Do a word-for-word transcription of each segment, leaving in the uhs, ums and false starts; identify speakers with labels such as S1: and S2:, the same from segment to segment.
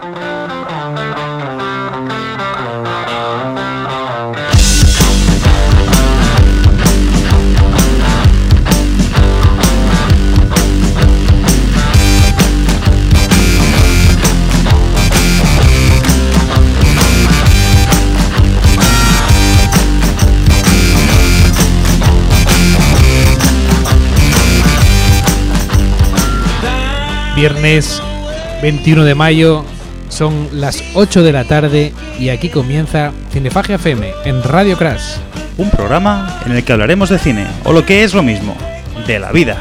S1: Viernes veintiuno de mayo, son las ocho de la tarde y aquí comienza Cinefagia F M en Radio Crash.
S2: Un programa en el que hablaremos de cine, o lo que es lo mismo, de la vida.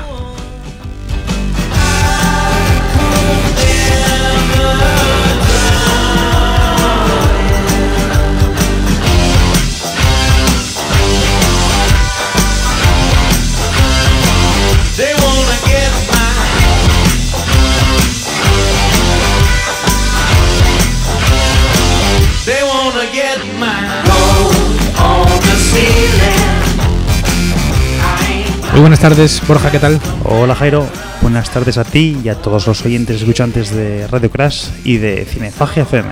S1: Muy buenas tardes, Borja, ¿qué tal?
S2: Hola Jairo, buenas tardes a ti y a todos los oyentes escuchantes de Radio Crash y de Cinefagia F M.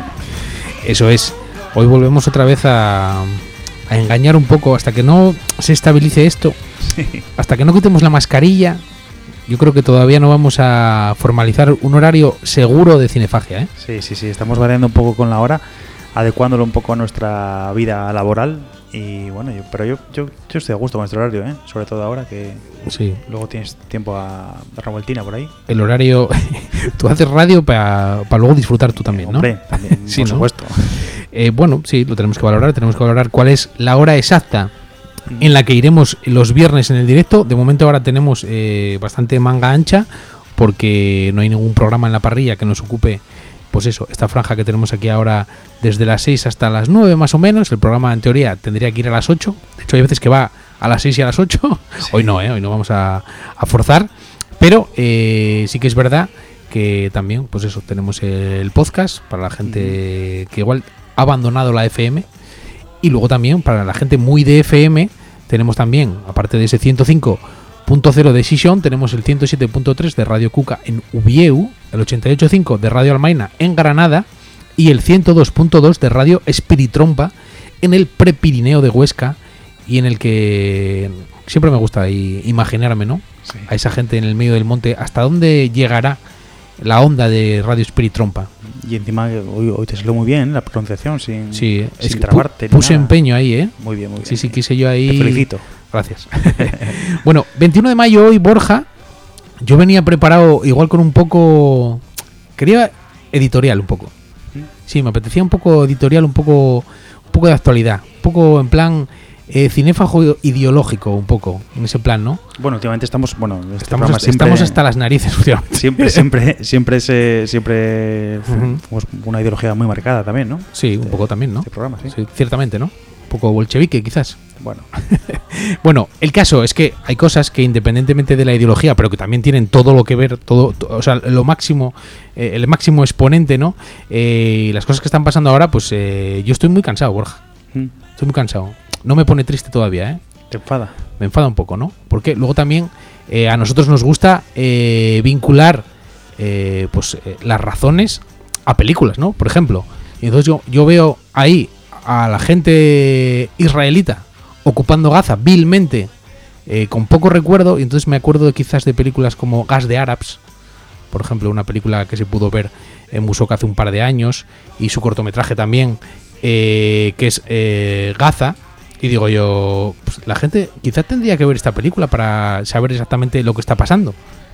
S1: Eso es, hoy volvemos otra vez a, a engañar un poco hasta que no se estabilice esto, sí. Hasta que no quitemos la mascarilla. Yo creo que todavía no vamos a formalizar un horario seguro de Cinefagia, ¿eh?
S2: Sí, sí, sí, estamos variando un poco con la hora, adecuándolo un poco a nuestra vida laboral. Y bueno, yo, pero yo, yo, yo estoy a gusto con este horario, ¿eh? Sobre todo ahora que
S1: sí.
S2: Luego tienes tiempo a dar una vueltina por ahí.
S1: El horario, tú haces radio para pa luego disfrutar tú también, ¿no?
S2: Hombre, también,
S1: sí,
S2: por
S1: ¿no?
S2: supuesto.
S1: Eh, bueno, sí, lo tenemos que valorar, tenemos que valorar cuál es la hora exacta en la que iremos los viernes en el directo. De momento ahora tenemos eh, bastante manga ancha porque no hay ningún programa en la parrilla que nos ocupe. Pues eso, esta franja que tenemos aquí ahora desde las seis hasta las nueve más o menos. El programa en teoría tendría que ir a las ocho. De hecho hay veces que va a las seis y a las ocho. Sí. Hoy no, ¿eh? Hoy no vamos a, a forzar. Pero eh, sí que es verdad que también, pues eso, tenemos el podcast para la gente que igual ha abandonado la F M. Y luego también para la gente muy de F M tenemos también, aparte de ese ciento cinco punto cero de Sison, tenemos el ciento siete punto tres de Radio Cuca en Ubieu, el ochenta y ocho punto cinco de Radio Almaina en Granada y el ciento dos punto dos de Radio Espiritrompa en el Prepirineo de Huesca, y en el que siempre me gusta imaginarme, ¿no? Sí. A esa gente en el medio del monte, hasta dónde llegará la onda de Radio Espiritrompa.
S2: Y encima hoy, hoy te salió muy bien la pronunciación, sin,
S1: sí,
S2: sin
S1: es que
S2: trabarte.
S1: Pu- puse nada. empeño ahí, ¿eh?
S2: Muy bien, muy bien.
S1: Sí, sí, quise yo ahí.
S2: Te felicito.
S1: Gracias. Bueno, veintiuno de mayo hoy, Borja. Yo venía preparado igual con un poco... Quería editorial un poco. Sí, me apetecía un poco editorial, un poco un poco de actualidad. Un poco en plan eh, cinéfago ideológico, un poco. En ese plan, ¿no?
S2: Bueno, últimamente estamos... Bueno, este
S1: estamos, hasta,
S2: siempre,
S1: estamos hasta las narices últimamente.
S2: Siempre, siempre, siempre, se, siempre uh-huh. Tenemos una ideología muy marcada también, ¿no?
S1: Sí, un poco también, ¿no?
S2: Este programa, sí.
S1: Sí, ciertamente, ¿no? Un poco bolchevique, quizás.
S2: Bueno.
S1: Bueno, el caso es que hay cosas que independientemente de la ideología, pero que también tienen todo lo que ver, todo, to, o sea, lo máximo, eh, el máximo exponente, ¿no? Eh, las cosas que están pasando ahora, pues eh, yo estoy muy cansado, Borja. ¿Mm? Estoy muy cansado. No me pone triste todavía, ¿eh?
S2: ¿Te enfada?
S1: Me enfada un poco, ¿no? Porque luego también eh, a nosotros nos gusta eh, vincular eh, pues eh, las razones a películas, ¿no? Por ejemplo. Y entonces yo, yo veo ahí a la gente israelita ocupando Gaza vilmente, eh, con poco recuerdo, y entonces me acuerdo de quizás de películas como Gas de Arabs, por ejemplo, una película que se pudo ver en Musoka hace un par de años, y su cortometraje también, eh, que es eh, Gaza, y digo yo, pues la gente quizás tendría que ver esta película para saber exactamente lo que está pasando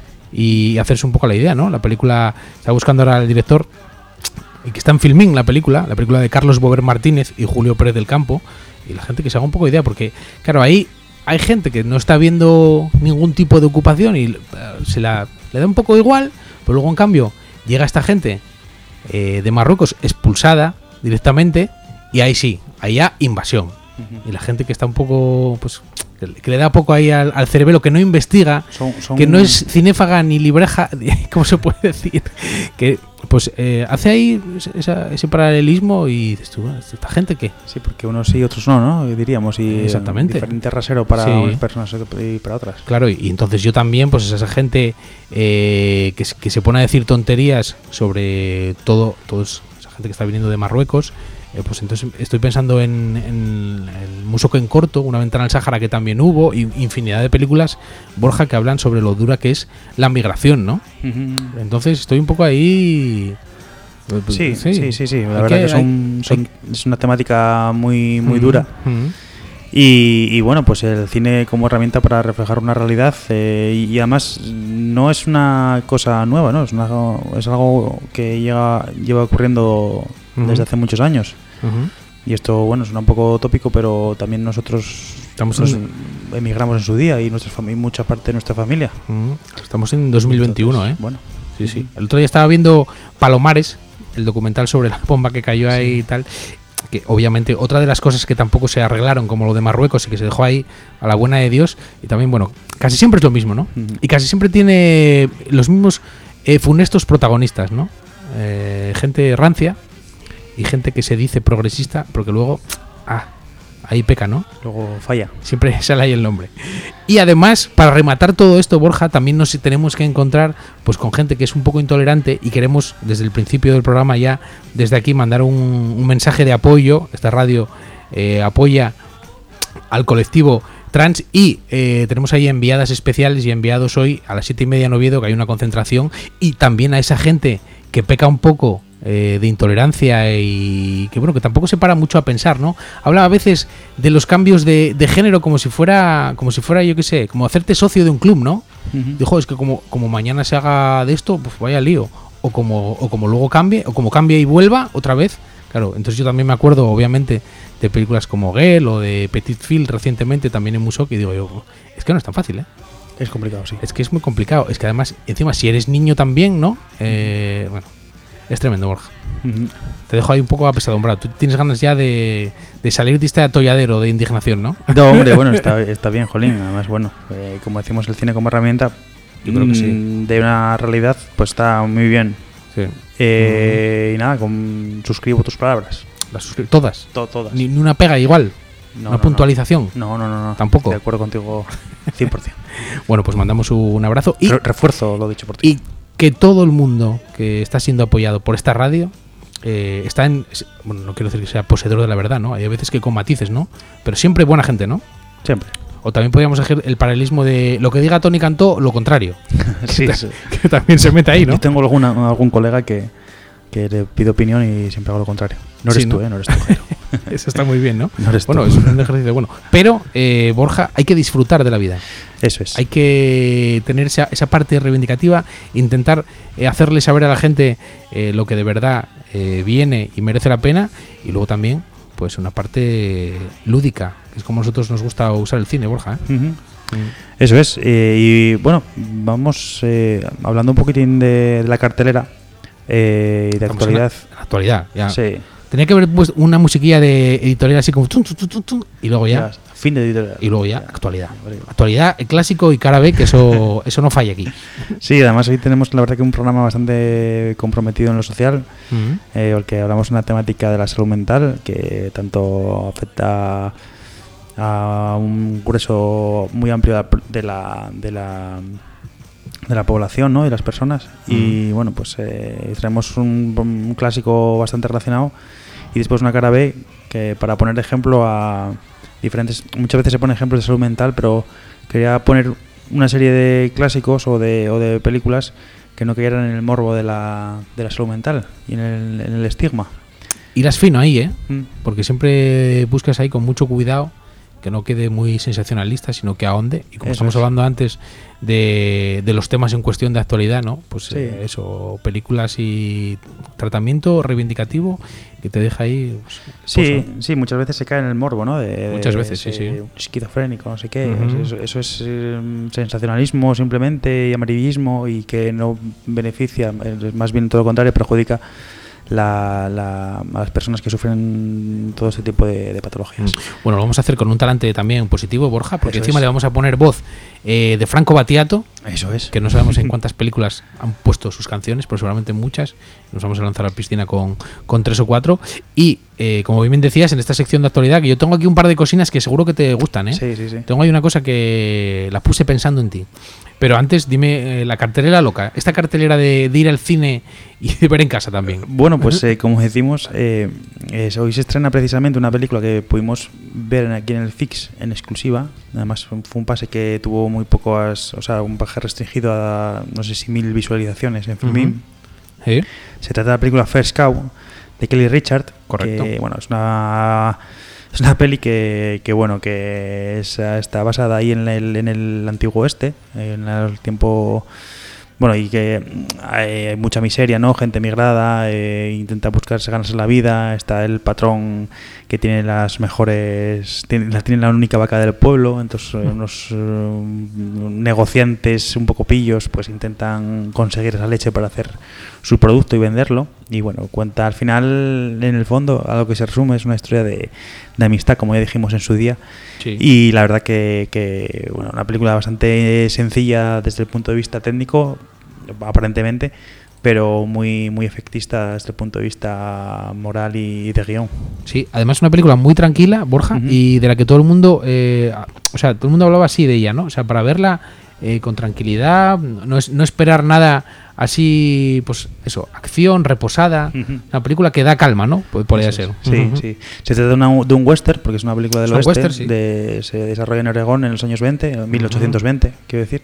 S1: y hacerse un poco la idea, ¿no? La película, está buscando ahora el director, y que está en Filmin la película, la película de Carlos Bover Martínez y Julio Pérez del Campo, y la gente que se haga un poco de idea, porque claro, ahí hay gente que no está viendo ningún tipo de ocupación y se la le da un poco igual, pero luego en cambio llega esta gente eh, de Marruecos expulsada directamente, y ahí sí, ahí ya invasión. Uh-huh. Y la gente que está un poco pues que, que le da poco ahí al, al cerebelo, que no investiga,
S2: Son- son-
S1: que no es cinéfaga ni libreja, ¿cómo se puede decir? Que pues eh, hace ahí esa- ese paralelismo y dices tú, "Bueno, ¿esta gente qué?".
S2: Sí, porque unos sí, otros no, ¿no? Diríamos. Y
S1: Exactamente.
S2: diferente rasero para
S1: Sí.
S2: unas personas y para otras.
S1: Claro, y, y entonces yo también, pues esa gente eh, que, se- que se pone a decir tonterías sobre todo, todos esa gente que está viniendo de Marruecos, eh, pues entonces estoy pensando en, en el Musoco en corto, Una ventana al Sáhara, que también hubo, y infinidad de películas, Borja, que hablan sobre lo dura que es la migración, ¿no? Entonces estoy un poco ahí.
S2: Sí, sí, sí, sí. La
S1: Hay
S2: verdad
S1: que-
S2: que, son,
S1: hay-
S2: son- es una temática muy, muy
S1: Ujú,
S2: dura.
S1: ujú.
S2: Y, y bueno, pues el cine como herramienta para reflejar una realidad eh, y, y además no es una cosa nueva, ¿no? Es, una- es algo que llega, lleva ocurriendo
S1: Ujú.
S2: desde hace muchos años.
S1: Ujú.
S2: Y esto, bueno, suena un poco tópico, pero también nosotros
S1: Estamos
S2: nos
S1: en-
S2: emigramos en su día y nuestra fami- mucha parte de nuestra familia.
S1: Ujú. Estamos en dos mil veintiuno,
S2: Entonces,
S1: ¿eh?
S2: Bueno,
S1: Sí, sí. El otro día estaba viendo Palomares, el documental sobre la bomba que cayó ahí y tal. Que obviamente otra de las cosas que tampoco se arreglaron, como lo de Marruecos, y que se dejó ahí a la buena de Dios. Y también, bueno, casi siempre es lo mismo, ¿no?
S2: Ujú.
S1: Y casi siempre tiene los mismos eh, funestos protagonistas, ¿no? Eh, gente rancia y gente que se dice progresista, porque luego, ah, ahí peca, ¿no?
S2: luego falla.
S1: Siempre sale ahí el nombre. Y además, para rematar todo esto, Borja, también nos tenemos que encontrar pues con gente que es un poco intolerante y queremos, desde el principio del programa ya, desde aquí, mandar un, un mensaje de apoyo. Esta radio eh, apoya al colectivo trans y eh, tenemos ahí enviadas especiales y enviados hoy a las siete y media en Oviedo, que hay una concentración, y también a esa gente que peca un poco eh, de intolerancia y que bueno, que tampoco se para mucho a pensar, ¿no? Habla a veces de los cambios de, de género como si fuera, como si fuera, yo qué sé, como hacerte socio de un club, ¿no?
S2: Ujú.
S1: Dijo, es que como, como mañana se haga de esto, pues vaya lío. O como, o como luego cambie, o como cambie y vuelva otra vez. Claro, entonces yo también me acuerdo, obviamente, de películas como Girl o de Petit Phil recientemente, también en Musok, y digo yo, es que no es tan fácil, ¿eh?
S2: Es complicado, sí.
S1: Es que es muy complicado. Es que además, encima, si eres niño también, ¿no? Eh, bueno, es tremendo, Borja.
S2: Ujú.
S1: Te dejo ahí un poco apesadumbrado. Tú tienes ganas ya de, de salir de este atolladero de indignación, ¿no?
S2: No, hombre, bueno, está, está bien, Jolín. Además, bueno, eh, como decimos, el cine como herramienta
S1: Yo creo que sí.
S2: mm, de una realidad, pues está muy bien.
S1: Sí.
S2: Eh, Y nada, con, suscribo tus palabras.
S1: Las suscri- todas.
S2: To- todas.
S1: Ni, ni una pega igual.
S2: No,
S1: una
S2: no,
S1: puntualización.
S2: No, no, no, no.
S1: Tampoco.
S2: De acuerdo contigo cien por ciento.
S1: Bueno, pues mandamos un abrazo y,
S2: Re- refuerzo lo dicho por ti.
S1: y que todo el mundo que está siendo apoyado por esta radio eh, está en... Bueno, no quiero decir que sea poseedor de la verdad, ¿no? Hay veces que con matices, ¿no? Pero siempre buena gente, ¿no?
S2: Siempre.
S1: O también podríamos hacer el paralelismo de lo que diga Tony Cantó, lo contrario.
S2: Sí, sí.
S1: Que también se mete ahí, ¿no?
S2: Yo tengo alguna, algún colega que, que le pido opinión y siempre hago lo contrario. No eres
S1: Sí,
S2: tú,
S1: ¿no?
S2: ¿eh? No eres tú, Jairo.
S1: Eso está muy bien, ¿no?
S2: No eres
S1: Bueno,
S2: tú.
S1: es un ejercicio bueno. Pero, eh, Borja, hay que disfrutar de la vida.
S2: Eso es.
S1: Hay que tener esa, esa parte reivindicativa, intentar eh, hacerle saber a la gente eh, lo que de verdad eh, viene y merece la pena, y luego también pues una parte lúdica, que es como a nosotros nos gusta usar el cine, Borja, ¿eh?
S2: Ujú. Eso es. eh, y bueno, vamos eh, hablando un poquitín de, de la cartelera eh, y de
S1: Estamos
S2: actualidad.
S1: En la, en la actualidad, ya.
S2: Sí.
S1: Tenía que haber puesto una musiquilla de editorial así como tun, tun, tun, tun, tun, y luego ya,
S2: Ya, fin de editorial.
S1: y luego ya actualidad.
S2: Vale.
S1: Actualidad, el clásico y cara B, que eso eso no falla aquí.
S2: Sí, además hoy tenemos la verdad que un programa bastante comprometido en lo social,
S1: Ujú.
S2: eh, porque hablamos de una temática de la salud mental que tanto afecta a un grueso muy amplio de la de la, de la población, ¿no? Y las personas. Y bueno, pues eh, traemos un, un clásico bastante relacionado y después una cara B que para poner ejemplo a diferentes, muchas veces se pone ejemplos de salud mental, pero quería poner una serie de clásicos o de, o de películas que no cayeran en el morbo de la, de la salud mental y en el, en el estigma.
S1: Irás fino ahí, ¿eh?
S2: Mm.
S1: Porque siempre buscas ahí con mucho cuidado que no quede muy sensacionalista, sino que ahonde. Y como
S2: Eso
S1: estamos
S2: es.
S1: hablando antes de, de los temas en cuestión de actualidad, ¿no? Pues
S2: Sí.
S1: eh, eso, películas y tratamiento reivindicativo que te deja ahí. Pues,
S2: Sí,
S1: pues,
S2: sí, muchas veces se cae en el morbo, ¿no? De,
S1: Muchas
S2: de-
S1: veces, sí,
S2: de
S1: sí.
S2: un esquizofrénico, no sé qué.
S1: Ujú.
S2: Eso, eso es eh, sensacionalismo simplemente y amarillismo y que no beneficia, es más bien todo lo contrario, perjudica la, la, a las personas que sufren todo este tipo de, de patologías.
S1: Bueno, lo vamos a hacer con un talante también positivo, Borja, porque
S2: Eso
S1: encima
S2: es.
S1: le vamos a poner voz eh, de Franco Battiato,
S2: Eso es.
S1: que no sabemos en cuántas películas han puesto sus canciones, pero seguramente en muchas. Nos vamos a lanzar a la piscina con, con tres o cuatro. Y, eh, como bien decías, en esta sección de actualidad, que yo tengo aquí un par de cocinas que seguro que te gustan, ¿eh?
S2: Sí, sí, sí.
S1: Tengo ahí una cosa que la puse pensando en ti. Pero antes, dime, eh, la cartelera loca. Esta cartelera de, de ir al cine y de ver en casa también.
S2: Bueno, pues eh, como decimos, eh, eh, hoy se estrena precisamente una película que pudimos ver aquí en el Fix en exclusiva. Además fue un pase que tuvo muy pocas, o sea, un pase restringido a no sé si mil visualizaciones en Filmin.
S1: Uh-huh. ¿Sí?
S2: Se trata de la película First Cow de Kelly Richard.
S1: Correcto.
S2: Que, bueno, es una es una peli que, que bueno, que es, está basada ahí en el, en el antiguo oeste, en el tiempo. Bueno, y que hay, hay mucha miseria, ¿no? Gente migrada, eh, intenta buscarse, ganarse la vida. Está el patrón que tiene las mejores, tiene la, tiene la única vaca del pueblo. Entonces eh, unos uh, negociantes un poco pillos pues intentan conseguir esa leche para hacer su producto y venderlo. Y bueno, cuenta al final, en el fondo, a lo que se resume es una historia de, de amistad, como ya dijimos en su día.
S1: Sí.
S2: Y la verdad que, que bueno, una película bastante sencilla desde el punto de vista técnico, aparentemente, pero muy muy efectista desde el punto de vista moral y de guión.
S1: Sí, además es una película muy tranquila, Borja, uh-huh. y de la que todo el mundo, eh, o sea, todo el mundo hablaba así de ella, ¿no? O sea, para verla eh, con tranquilidad, no, es, no esperar nada así, pues eso, acción, reposada, uh-huh. una película que da calma, ¿no? Podría ser.
S2: Sí,
S1: uh-huh.
S2: sí. Se trata de, una, de un western, porque es una película del oeste,
S1: western, sí.
S2: de, se desarrolla en Oregón en los años veinte, mil ochocientos veinte, uh-huh. quiero decir.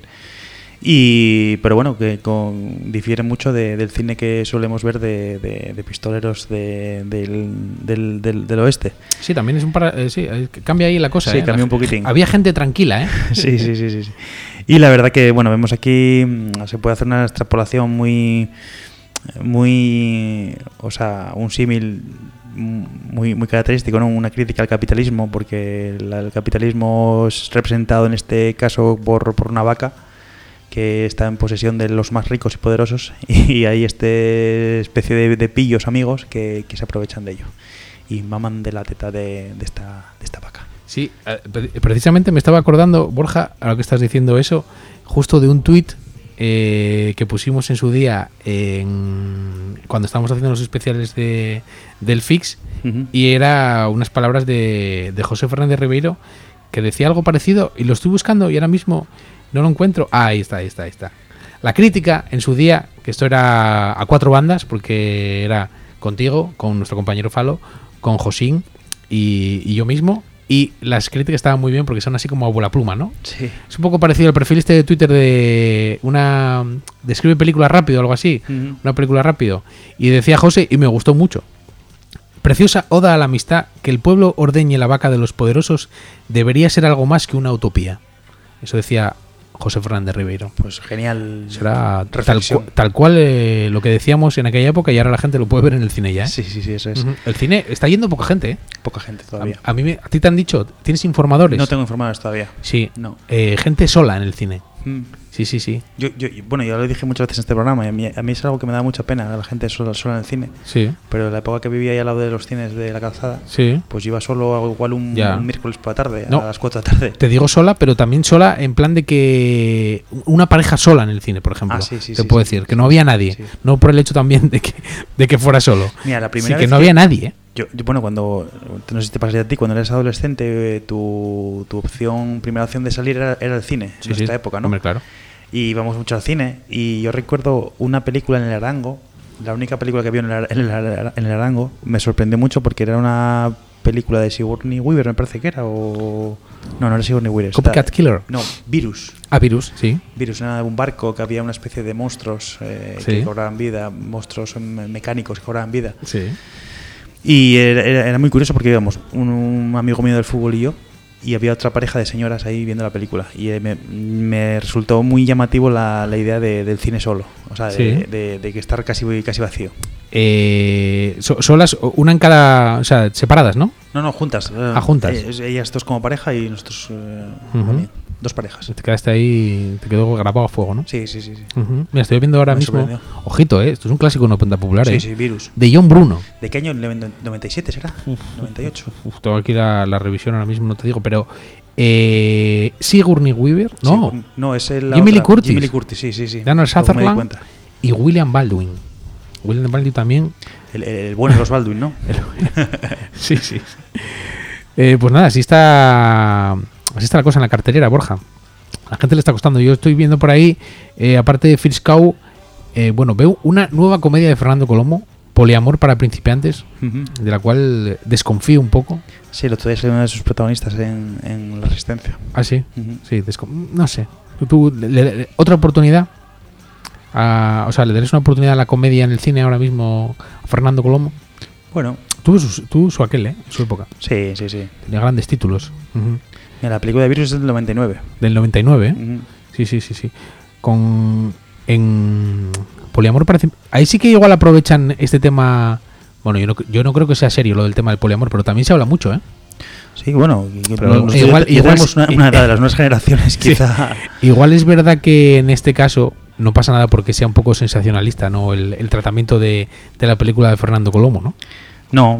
S2: Y pero bueno, que con, difiere mucho de, del cine que solemos ver de, de, de pistoleros de, del, del, del, del oeste.
S1: Sí, también es un para, eh, sí, cambia ahí la cosa.
S2: Sí,
S1: ¿eh?
S2: cambia un poquitín.
S1: Había gente tranquila, ¿eh?
S2: sí, sí, sí, sí, sí. Y la verdad que bueno, vemos aquí se puede hacer una extrapolación muy, muy, o sea, un símil muy muy característico, ¿no? Una crítica al capitalismo, porque la, el capitalismo es representado en este caso por, por una vaca que está en posesión de los más ricos y poderosos, y hay este especie de, de pillos amigos que, que se aprovechan de ello y maman de la teta de, de, esta, de esta vaca.
S1: Sí, precisamente me estaba acordando, Borja, ahora que estás diciendo eso, justo de un tuit eh, que pusimos en su día en, cuando estábamos haciendo los especiales de, del Fix, uh-huh. y era unas palabras de, de José Fernández Ribeiro que decía algo parecido, y lo estoy buscando y ahora mismo no lo encuentro. Ah, ahí está, ahí está, ahí está. La crítica en su día, que esto era a cuatro bandas, porque era contigo, con nuestro compañero Falo, con Josín y, y yo mismo. Y las críticas estaban muy bien porque son así como a bola pluma, ¿no?
S2: Sí.
S1: Es un poco parecido al perfil este de Twitter de una... describe película rápido o algo así. Uh-huh. Una película rápido. Y decía José, y me gustó mucho: preciosa oda a la amistad, que el pueblo ordeñe la vaca de los poderosos debería ser algo más que una utopía. Eso decía José Fernández Ribeiro.
S2: Pues genial.
S1: Será tal, cu- tal cual eh, lo que decíamos en aquella época, y ahora la gente lo puede ver en el cine ya, ¿eh?
S2: Sí, sí, sí, eso es.
S1: Uh-huh. El cine está yendo poca gente, ¿eh?
S2: Poca gente todavía.
S1: A, a mí me, a ti te han dicho, ¿tienes informadores?
S2: No tengo informadores todavía.
S1: Sí.
S2: No.
S1: Eh, gente sola en el cine.
S2: Mm.
S1: Sí, sí, sí.
S2: Yo, yo, bueno, ya lo dije muchas veces en este programa, y a mí, a mí es algo que me da mucha pena, la gente sola, sola en el cine.
S1: Sí.
S2: Pero en la época que vivía ahí al lado de los cines de la calzada,
S1: sí.
S2: pues iba solo igual un, un miércoles por la tarde,
S1: no,
S2: a las cuatro de la tarde.
S1: Te digo sola, pero también sola en plan de que una pareja sola en el cine, por ejemplo.
S2: Ah, sí, sí,
S1: te
S2: sí,
S1: puedo
S2: sí,
S1: decir,
S2: sí,
S1: que no había nadie.
S2: Sí.
S1: No por el hecho también de que, de que fuera solo.
S2: Mira, la primera
S1: sí,
S2: vez
S1: que no había nadie, ¿eh?
S2: Yo, yo, bueno, cuando, no sé si te pasaría a ti, cuando eres adolescente, tu, tu opción, primera opción de salir era, era el cine,
S1: sí,
S2: en nuestra
S1: sí.
S2: época, ¿no?
S1: Hombre, claro.
S2: Y íbamos mucho al cine, y yo recuerdo una película en el Arango, la única película que vi en el, en el, en el Arango, me sorprendió mucho porque era una película de Sigourney Weaver, me parece que era, o... No, no era Sigourney Weaver.
S1: Copycat Killer.
S2: No, Virus.
S1: Ah, Virus, sí.
S2: Virus, era un barco que había una especie de monstruos eh, sí. que cobraban vida, monstruos mecánicos que cobraban vida.
S1: Sí.
S2: Y era, era, era muy curioso porque íbamos un, un amigo mío del fútbol y yo, y había otra pareja de señoras ahí viendo la película, y eh, me, me resultó muy llamativo la, la idea de, del cine solo, o sea, de, sí. de, de, de que estar casi, casi vacío.
S1: Eh, so, solas, una en cada, o sea, separadas, ¿no?
S2: No, no, juntas.
S1: Ah, juntas.
S2: Eh, ellas dos como pareja y nosotros eh,
S1: uh-huh.
S2: también. dos parejas.
S1: Te quedaste ahí, te quedó grabado a fuego, ¿no?
S2: Sí, sí, sí. sí.
S1: Uh-huh. Mira, estoy viendo ahora
S2: Me
S1: mismo.
S2: sorprendió.
S1: Ojito, ¿eh? Esto es un clásico no popular,
S2: Sí,
S1: ¿eh?
S2: sí, Virus.
S1: De John Bruno.
S2: ¿De qué año? ¿noventa y siete será? ¿noventa y ocho?
S1: Uf, tengo aquí la, la revisión ahora mismo, no te digo, pero. Eh, Sigourney Weaver, no.
S2: Sí, no, es el.
S1: Jimmy Lee
S2: otra.
S1: Curtis.
S2: Jimmy Lee Curtis, sí, sí, sí.
S1: Daniel
S2: Luego me di
S1: Sutherland
S2: cuenta.
S1: y William Baldwin. William Baldwin también.
S2: El, el, el bueno de los Baldwin, ¿no?
S1: Sí, sí. Eh, pues nada, así está, así está la cosa en la cartelera, Borja. A la gente le está costando. Yo estoy viendo por ahí, eh, aparte de First Cow, eh, bueno, veo una nueva comedia de Fernando Colomo, Poliamor para principiantes,
S2: Uh-huh.
S1: de la cual desconfío un poco.
S2: Sí, el otro día salió uno de sus protagonistas en, en La Resistencia.
S1: Ah, sí,
S2: Uh-huh.
S1: sí, descon- no sé. ¿Tú, le- le- otra oportunidad? A- o sea, ¿le darías una oportunidad a la comedia en el cine ahora mismo a Fernando Colomo?
S2: Bueno,
S1: Tuvo su, tuvo su aquel, ¿eh? En su época.
S2: sí, sí, sí.
S1: Tenía grandes títulos. Ujú.
S2: Mira, la película de Virus es del noventa y nueve.
S1: Del noventa y nueve, ¿eh?
S2: Uh-huh.
S1: Sí, sí, sí, sí. Con en poliamor parece, ahí sí que igual aprovechan este tema. Bueno, yo no, yo no creo que sea serio lo del tema del poliamor, pero también se habla mucho, ¿eh?
S2: Sí, bueno, y- y-
S1: Pero
S2: nosotros
S1: igual-
S2: ya
S1: igual
S2: tenemos
S1: es-
S2: una, una edad de las nuevas generaciones, quizá.
S1: Igual es verdad que en este caso no pasa nada porque sea un poco sensacionalista, ¿no? El, el tratamiento de, de la película de Fernando Colomo, ¿no?
S2: No,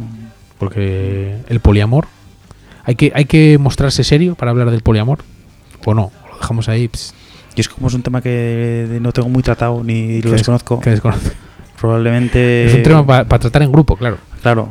S1: Porque el poliamor, hay que, hay que mostrarse serio para hablar del poliamor, o no, lo dejamos ahí. Pss,
S2: y es como es un tema que no tengo muy tratado ni lo
S1: que des-
S2: desconozco.
S1: que desconoce.
S2: Probablemente.
S1: Es un tema para tratar en grupo, claro.
S2: Claro.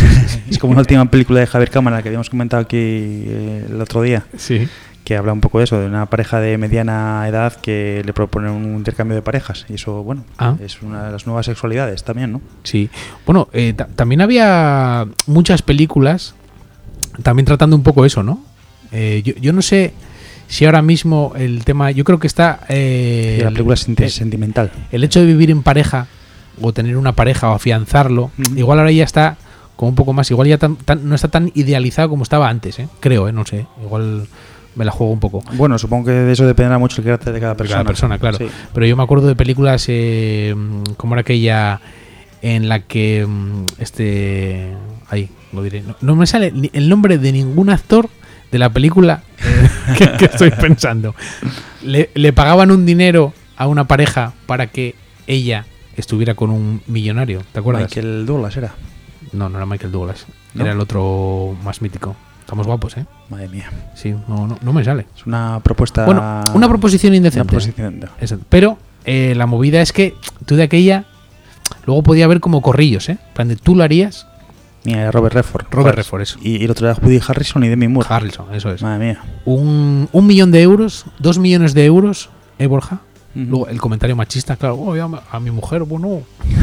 S2: Es como una última película de Javier Cámara que habíamos comentado aquí eh, el otro día,
S1: Sí.
S2: que habla un poco de eso, de una pareja de mediana edad que le propone un intercambio de parejas. Y eso, bueno,
S1: Ah.
S2: es una de las nuevas sexualidades también, ¿no?
S1: Sí. Bueno, eh, ta- también había muchas películas también tratando un poco eso, ¿no? Eh, yo, yo no sé si ahora mismo el tema, yo creo que está eh,
S2: Y la película es inter-
S1: el,
S2: sentimental.
S1: el hecho de vivir en pareja o tener una pareja o afianzarlo,
S2: Ujú.
S1: igual ahora ya está como un poco más, igual ya tan- tan- no está tan idealizado como estaba antes, ¿eh? Creo, ¿eh? No sé, igual me la juego un poco.
S2: Bueno, supongo que de eso dependerá mucho el carácter de cada
S1: De
S2: persona.
S1: cada persona, claro.
S2: Sí.
S1: Pero yo me acuerdo de películas eh, como era aquella en la que mm, este ahí lo diré, no, no me sale ni el nombre de ningún actor de la película eh, que, que estoy pensando. Le, le pagaban un dinero a una pareja para que ella estuviera con un millonario, ¿te acuerdas?
S2: Michael Douglas era.
S1: No, no era Michael Douglas,
S2: ¿No?
S1: era el otro más mítico. Estamos guapos, ¿eh?
S2: Madre mía.
S1: Sí, no, no, no me sale.
S2: Es una propuesta.
S1: Bueno, una proposición
S2: Una
S1: indecente.
S2: proposición. de-
S1: Exacto. Pero eh, la movida es que tú de aquella luego podía haber como corrillos, ¿eh? En plan de, tú lo harías.
S2: Mira, Robert Redford.
S1: Robert
S2: Joder.
S1: Redford, eso.
S2: Y, y el otro era Woody Harrison y Demi Moore.
S1: Harrelson, eso es.
S2: Madre mía.
S1: Un, un millón de euros, dos millones de euros, ¿eh, Borja?
S2: Ujú.
S1: Luego el comentario machista, claro, oh, ya me- a mi mujer, bueno.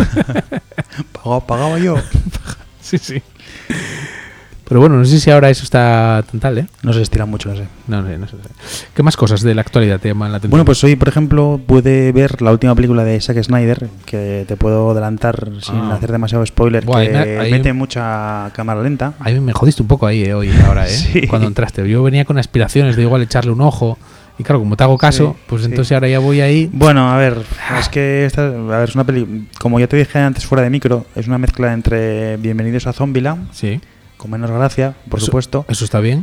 S2: Pagaba, pagaba yo.
S1: Sí, sí. Pero bueno, no sé si ahora eso está tan tal, ¿eh?
S2: No se estira mucho, no sé.
S1: No sé, no sé. ¿Qué más cosas de la actualidad te llaman la atención?
S2: Bueno, pues hoy, por ejemplo, pude ver la última película de Zack Snyder, que te puedo adelantar sin
S1: Ah.
S2: hacer demasiado spoiler,
S1: Buah,
S2: que
S1: ahí me- ahí-
S2: mete mucha cámara lenta.
S1: A mí me jodiste un poco ahí, eh, hoy, ahora, ¿eh?
S2: Sí.
S1: Cuando entraste. Yo venía con aspiraciones de igual echarle un ojo. Y claro, como te hago caso,
S2: Sí,
S1: pues
S2: sí.
S1: entonces ahora ya voy ahí.
S2: Bueno, a ver, es que esta, a ver, es una peli, como ya te dije antes fuera de micro, es una mezcla entre Bienvenidos a Zombieland,
S1: Sí,
S2: con menos gracia, por
S1: Eso-
S2: supuesto,
S1: eso está bien.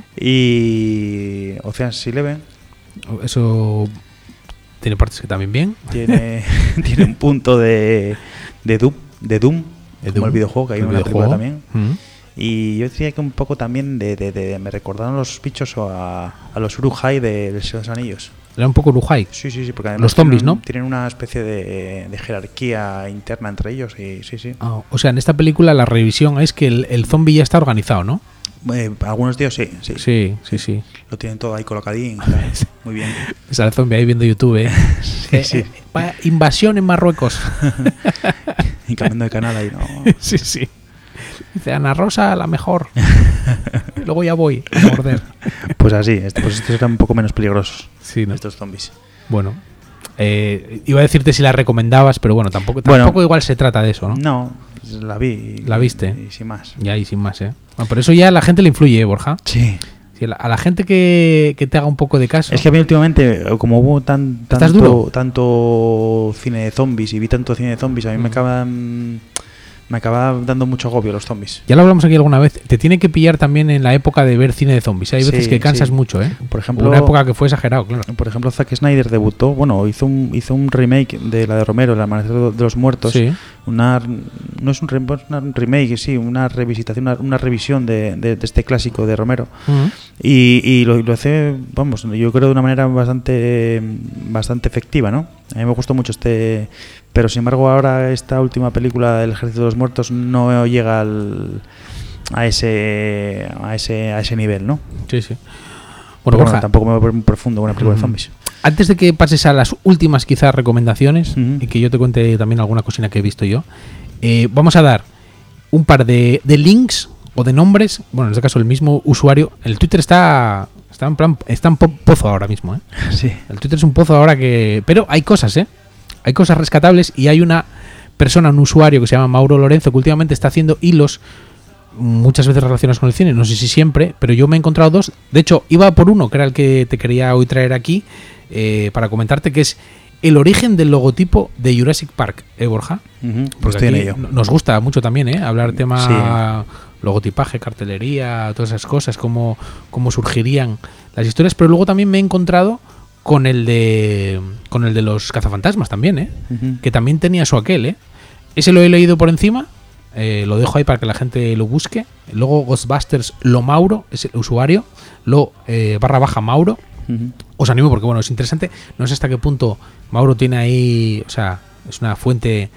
S2: y Ocean's Eleven.
S1: Eso tiene partes que también bien.
S2: Tiene, tiene un punto de, de Doom, de Doom,
S1: De
S2: como
S1: Doom,
S2: el videojuego, que hay
S1: el
S2: una película
S1: videojuego.
S2: también.
S1: Mm.
S2: Y yo diría que un poco también de, de- de- me recordaron los bichos a, a los Uruk-hai de, de Señor de los Anillos.
S1: Era un poco Urujai.
S2: Sí, sí, sí, porque además
S1: Los zombies,
S2: tienen,
S1: ¿no?
S2: tienen una especie de, de jerarquía interna entre ellos y sí, sí.
S1: Ah, o sea, en esta película la revisión es que el, el zombie ya está organizado, ¿no?
S2: Eh, algunos tíos sí, sí,
S1: Sí, sí, sí.
S2: lo tienen todo ahí colocadín, tal. Muy bien.
S1: Sale el zombie ahí viendo YouTube, ¿eh? Eh,
S2: sí.
S1: eh, va- invasión en Marruecos.
S2: Y cambiando de canal ahí, ¿no?
S1: Sí, sí. Dice Ana Rosa, la mejor. Luego ya voy a morder.
S2: Pues así, este- pues estos eran un poco menos peligrosos,
S1: Sí, ¿no?
S2: estos zombies.
S1: Bueno, eh, iba a decirte si la recomendabas, pero bueno, tampoco,
S2: Bueno.
S1: tampoco igual se trata de eso, ¿no?
S2: No, la vi. y-
S1: ¿La viste?
S2: Y, sin más.
S1: Ya, y sin más, ¿eh? Bueno, por eso ya a la gente le influye, ¿eh, Borja?
S2: Sí.
S1: Sí, a la- a la gente que, que te haga un poco de caso.
S2: Es que a mí últimamente, como hubo tan,
S1: ¿Estás
S2: tanto,
S1: duro?
S2: tanto cine de zombies y vi tanto cine de zombies, a mí me
S1: Mm.
S2: acaban me acaba dando mucho agobio los zombies.
S1: Ya lo hablamos aquí alguna vez. Te tiene que pillar también en la época de ver cine de zombies. Hay veces
S2: Sí,
S1: que cansas
S2: sí.
S1: mucho, ¿eh?
S2: Por ejemplo,
S1: una época que fue exagerado, claro.
S2: Por ejemplo, Zack Snyder debutó, bueno, hizo un, hizo un remake de la de Romero, El Amanecer de los Muertos.
S1: Sí.
S2: Una, no es un, re, una remake, sí, una revisitación, una, una revisión de, de, de este clásico de Romero.
S1: Uh-huh.
S2: Y, y lo, lo hace, vamos, yo creo de una manera bastante, bastante efectiva, ¿no? A mí me gustó mucho este... Pero sin embargo ahora esta última película, El Ejército de los Muertos, no llega al, a ese a ese a ese nivel, ¿no?
S1: Sí, sí.
S2: Bueno,
S1: Borja,
S2: bueno, tampoco me voy muy profundo con una película uh-huh. de zombies.
S1: Antes de que pases a las últimas quizás recomendaciones
S2: uh-huh.
S1: y que yo te cuente también alguna cosina que he visto yo, eh, vamos a dar un par de, de links o de nombres. Bueno, en este caso el mismo usuario. El Twitter está está en plan está en po- pozo ahora mismo, ¿eh?
S2: Sí.
S1: El Twitter es un pozo ahora que, pero hay cosas, ¿eh? Hay cosas rescatables y hay una persona, un usuario que se llama Mauro Lorenzo, que últimamente está haciendo hilos muchas veces relacionados con el cine, no sé si siempre, pero yo me he encontrado dos. De hecho, iba por uno, que era el que te quería hoy traer aquí, eh, para comentarte, que es el origen del logotipo de Jurassic Park, ¿eh, Borja?
S2: Uh-huh.
S1: Porque
S2: Estoy en
S1: aquí
S2: ello.
S1: nos gusta mucho también, ¿eh? Hablar tema
S2: Sí.
S1: logotipaje, cartelería, todas esas cosas, cómo, cómo surgirían las historias, pero luego también me he encontrado con el de con el de los cazafantasmas también, ¿eh?
S2: Uh-huh.
S1: Que también tenía su aquel, ¿eh? Ese lo he leído por encima, eh, lo dejo ahí para que la gente lo busque. Luego Ghostbusters lo Mauro, es el usuario, lo eh, barra baja Mauro.
S2: Uh-huh.
S1: Os animo porque, bueno, es interesante. No sé hasta qué punto Mauro tiene ahí, o sea, es una fuente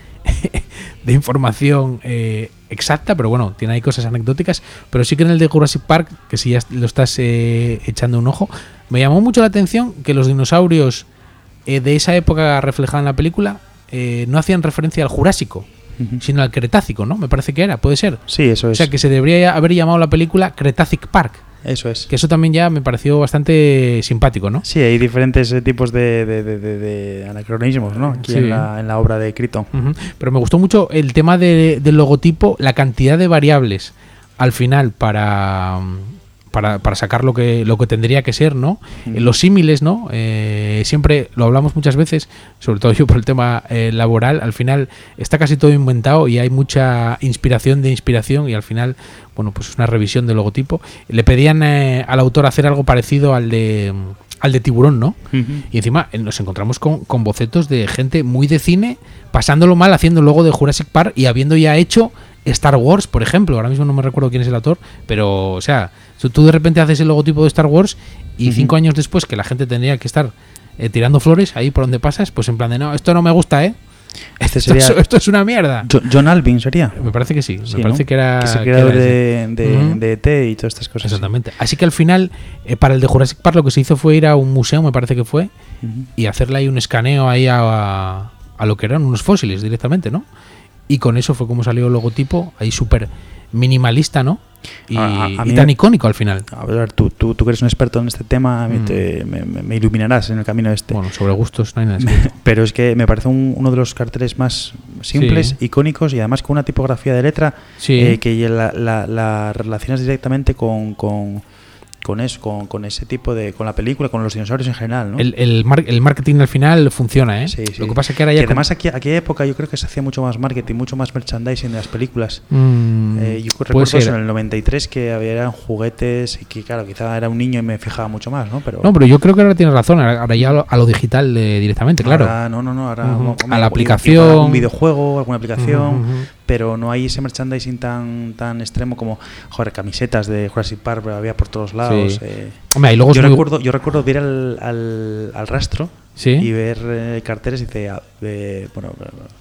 S1: de información eh, exacta, pero bueno, tiene ahí cosas anecdóticas. Pero sí que en el de Jurassic Park, que si ya lo estás eh, echando un ojo, me llamó mucho la atención que los dinosaurios eh, de esa época reflejada en la película eh, no hacían referencia al Jurásico, uh-huh. sino al Cretácico, ¿no? Me parece que era, puede ser.
S2: Sí, eso es.
S1: O sea, que se debería haber llamado la película Cretacic Park.
S2: Eso es.
S1: Que eso también ya me pareció bastante simpático, ¿no?
S2: Sí, hay diferentes eh, tipos de, de, de, de, de anacronismos, ¿no? Aquí
S1: Sí.
S2: en, la, en la obra de Crichton.
S1: Uh-huh. Pero me gustó mucho el tema de, del logotipo, la cantidad de variables al final para, para, para sacar lo que, lo que tendría que ser, ¿no?
S2: Uh-huh.
S1: Los símiles, ¿no? Eh, siempre lo hablamos muchas veces, sobre todo yo por el tema eh, laboral, al final está casi todo inventado y hay mucha inspiración de inspiración y al final, bueno, pues es una revisión del logotipo. Le pedían eh, al autor hacer algo parecido al de al de Tiburón, ¿no?
S2: Uh-huh.
S1: Y encima eh, nos encontramos con, con bocetos de gente muy de cine, pasándolo mal haciendo el logo de Jurassic Park y habiendo ya hecho Star Wars, por ejemplo. Ahora mismo no me recuerdo quién es el autor, pero, o sea, tú de repente haces el logotipo de Star Wars y uh-huh. cinco años después que la gente tendría que estar eh, tirando flores ahí por donde pasas, pues en plan de, no, esto no me gusta, ¿eh?
S2: Este
S1: esto,
S2: sería
S1: es, esto es una mierda.
S2: Jo- John Alvin sería.
S1: Me parece que sí,
S2: Sí,
S1: me parece
S2: ¿no?
S1: que era...
S2: Que es el
S1: que
S2: creador
S1: era
S2: de,
S1: ese.
S2: de,
S1: Uh-huh.
S2: de E T y todas estas cosas.
S1: Exactamente. Así que al final, eh, para el de Jurassic Park lo que se hizo fue ir a un museo, me parece que fue,
S2: Uh-huh.
S1: y hacerle ahí un escaneo ahí a, a, a lo que eran unos fósiles directamente, ¿no? Y con eso fue como salió el logotipo, ahí súper minimalista, ¿no? Y,
S2: A- a- a
S1: y
S2: mí
S1: tan
S2: me-
S1: icónico al final.
S2: A ver, tú, tú, tú que eres un experto en este tema, a mí
S1: Mm.
S2: te- me, me- me iluminarás en el camino este.
S1: Bueno, sobre gustos no hay nada escrito.
S2: Pero es que me parece un- uno de los carteles más simples,
S1: Sí.
S2: icónicos y además con una tipografía de letra
S1: Sí.
S2: eh, que la, la- la relacionas directamente con, con, con eso, con, con ese tipo de, con la película, con los dinosaurios en general, ¿no?
S1: El, el, mar- el marketing al final funciona, ¿eh?
S2: Sí, sí.
S1: Lo que pasa es que ahora ya...
S2: Y además aquí, aquella época yo creo que se hacía mucho más marketing, mucho más merchandising de las películas.
S1: Mm,
S2: Eh, yo
S1: puede
S2: recuerdo
S1: ser.
S2: eso en el noventa y tres que había eran juguetes y que claro, quizá era un niño y me fijaba mucho más, ¿no? Pero
S1: No, pero yo creo que ahora tienes razón. Ahora ahora ya a lo, a lo digital eh, directamente, claro.
S2: ahora, no, no, no, ahora
S1: Ujú.
S2: mo-
S1: A
S2: mo-
S1: la
S2: igual
S1: aplicación.
S2: algún videojuego, alguna aplicación,
S1: Ujú, ujú.
S2: pero no hay ese merchandising tan tan extremo como, joder, camisetas de Jurassic Park había por todos lados.
S1: Sí.
S2: eh.
S1: Hombre, y luego
S2: Yo
S1: es muy-
S2: recuerdo, yo recuerdo ver al, al, al rastro
S1: ¿Sí?
S2: y ver eh, carteles y dice, ah, eh, bueno,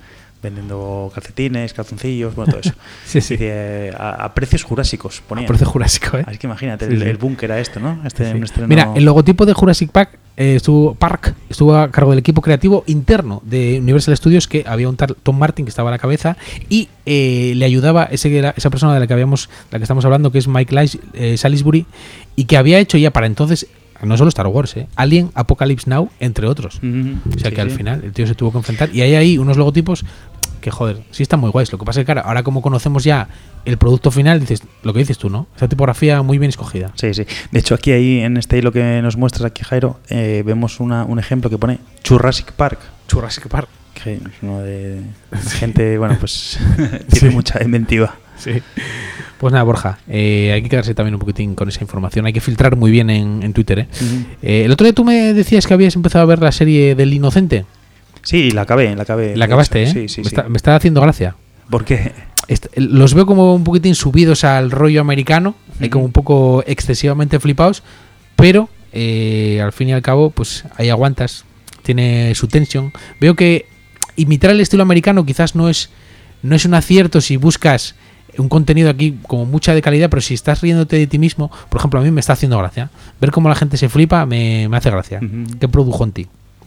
S2: vendiendo calcetines, calzoncillos, bueno, todo eso.
S1: Sí, sí.
S2: Dice, a, a precios jurásicos, ponía.
S1: A precio jurásico, ¿eh?
S2: Así que imagínate,
S1: Sí,
S2: el,
S1: sí.
S2: el búnker a esto, ¿no? Este
S1: Sí.
S2: un estreno-
S1: Mira, el logotipo de Jurassic Park eh, estuvo Park estuvo a cargo del equipo creativo interno de Universal Studios, que había un tal Tom Martin que estaba a la cabeza y eh, le ayudaba ese, esa persona de la que habíamos, de la que estamos hablando, que es Mike Lice, eh, Salisbury, y que había hecho ya para entonces no solo Star Wars, eh, Alien, Apocalypse Now, entre otros.
S2: Ujú.
S1: O sea
S2: Sí,
S1: que al
S2: sí.
S1: final el tío se tuvo que enfrentar y hay ahí unos logotipos que, joder, sí están muy guays. Lo que pasa es que ahora, ahora como conocemos ya el producto final, dices lo que dices tú, ¿no? Esa tipografía muy bien escogida.
S2: Sí, sí. De hecho, aquí ahí en este hilo que nos muestras aquí, Jairo, eh, vemos una, un ejemplo que pone Jurassic Park,
S1: Jurassic Park.
S2: Que es uno de gente, bueno, pues tiene
S1: Sí.
S2: mucha inventiva.
S1: Sí. Pues nada, Borja, eh, hay que quedarse también un poquitín con esa información. Hay que filtrar muy bien en, en Twitter. ¿eh?
S2: Ujú.
S1: Eh, el otro día tú me decías que habías empezado a ver la serie del Inocente.
S2: Sí, la acabé, la acabé.
S1: La acabaste, ¿eh?
S2: Sí, sí,
S1: me,
S2: sí.
S1: Está, me está haciendo gracia.
S2: ¿Por qué?
S1: Est- los veo como un poquitín subidos al rollo americano, hay como un poco excesivamente flipados, pero eh, al fin y al cabo, pues ahí aguantas, tiene su tensión. Veo que imitar el estilo americano quizás no es, no es un acierto si buscas un contenido aquí como mucha de calidad, pero si estás riéndote de ti mismo, por ejemplo, a mí me está haciendo gracia. Ver cómo la gente se flipa me, me hace gracia.
S2: Ujú.
S1: ¿Qué produjo en ti?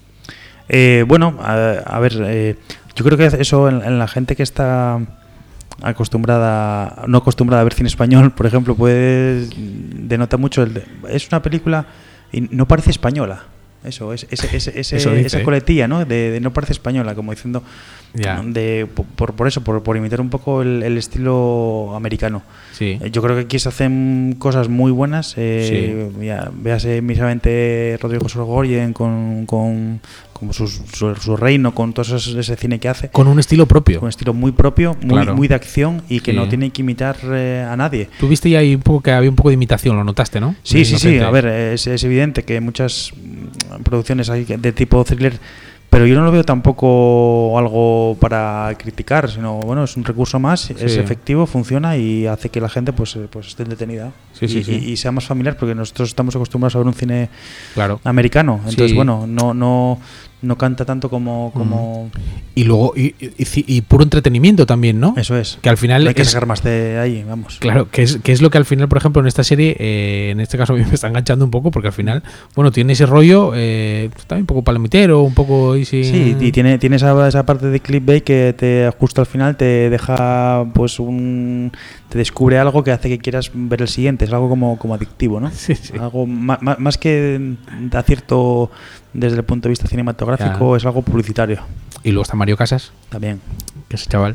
S2: Eh, bueno, a, a ver, eh, yo creo que eso en, en la gente que está acostumbrada, no acostumbrada a ver cine español, por ejemplo, pues denota mucho. El de- es una película y no parece española. Eso, es, ese, ese, ese-
S1: Eso dice,
S2: esa
S1: ¿eh?
S2: coletilla, ¿no? De, de no parece española, como diciendo,
S1: Ya.
S2: de, por, por eso, por, por imitar un poco el, el estilo americano.
S1: Sí.
S2: Eh, Yo creo que aquí se hacen cosas muy buenas. Eh, ya, véase mismamente Rodrigo Sorogoyen con, con, con su, su, su reino, con todo ese, ese cine que hace.
S1: Con un estilo propio.
S2: Con un estilo muy propio, muy,
S1: Claro.
S2: muy de acción y que
S1: Sí.
S2: no tiene que imitar eh, a nadie.
S1: Tú viste ya ahí un poco que había un poco de imitación, lo notaste, ¿no?
S2: Sí,
S1: De
S2: sí, sí.
S1: Inocente.
S2: A ver, es, es evidente que muchas mm, producciones hay que- de tipo thriller, pero yo no lo veo tampoco algo para criticar, sino bueno, es un recurso más, es
S1: Sí.
S2: efectivo, funciona y hace que la gente pues, eh, pues esté entretenida
S1: Sí, sí,
S2: y,
S1: sí.
S2: y- y sea más familiar, porque nosotros estamos acostumbrados a ver un cine
S1: Claro.
S2: americano, entonces
S1: Sí.
S2: bueno, no, no, no canta tanto como, como
S1: Y luego, y, y- y- y puro entretenimiento también, ¿no?
S2: eso es.
S1: Que al final
S2: No hay que
S1: es-
S2: sacar más de ahí, vamos.
S1: Claro, que es, que es lo que al final, por ejemplo, en esta serie, eh, en este caso a mí me está enganchando un poco, porque al final, bueno, tiene ese rollo, eh, también un poco palomitero, un poco easy.
S2: Sí, y tiene, tiene esa, esa parte de clickbait que te justo al final te deja pues un te descubre algo que hace que quieras ver el siguiente, es algo como, como adictivo, ¿no?
S1: Sí, sí.
S2: Algo ma- ma- más que de acierto desde el punto de vista cinematográfico,
S1: Ya.
S2: es algo publicitario
S1: Y luego está Mario Casas,
S2: también.
S1: que es ese chaval.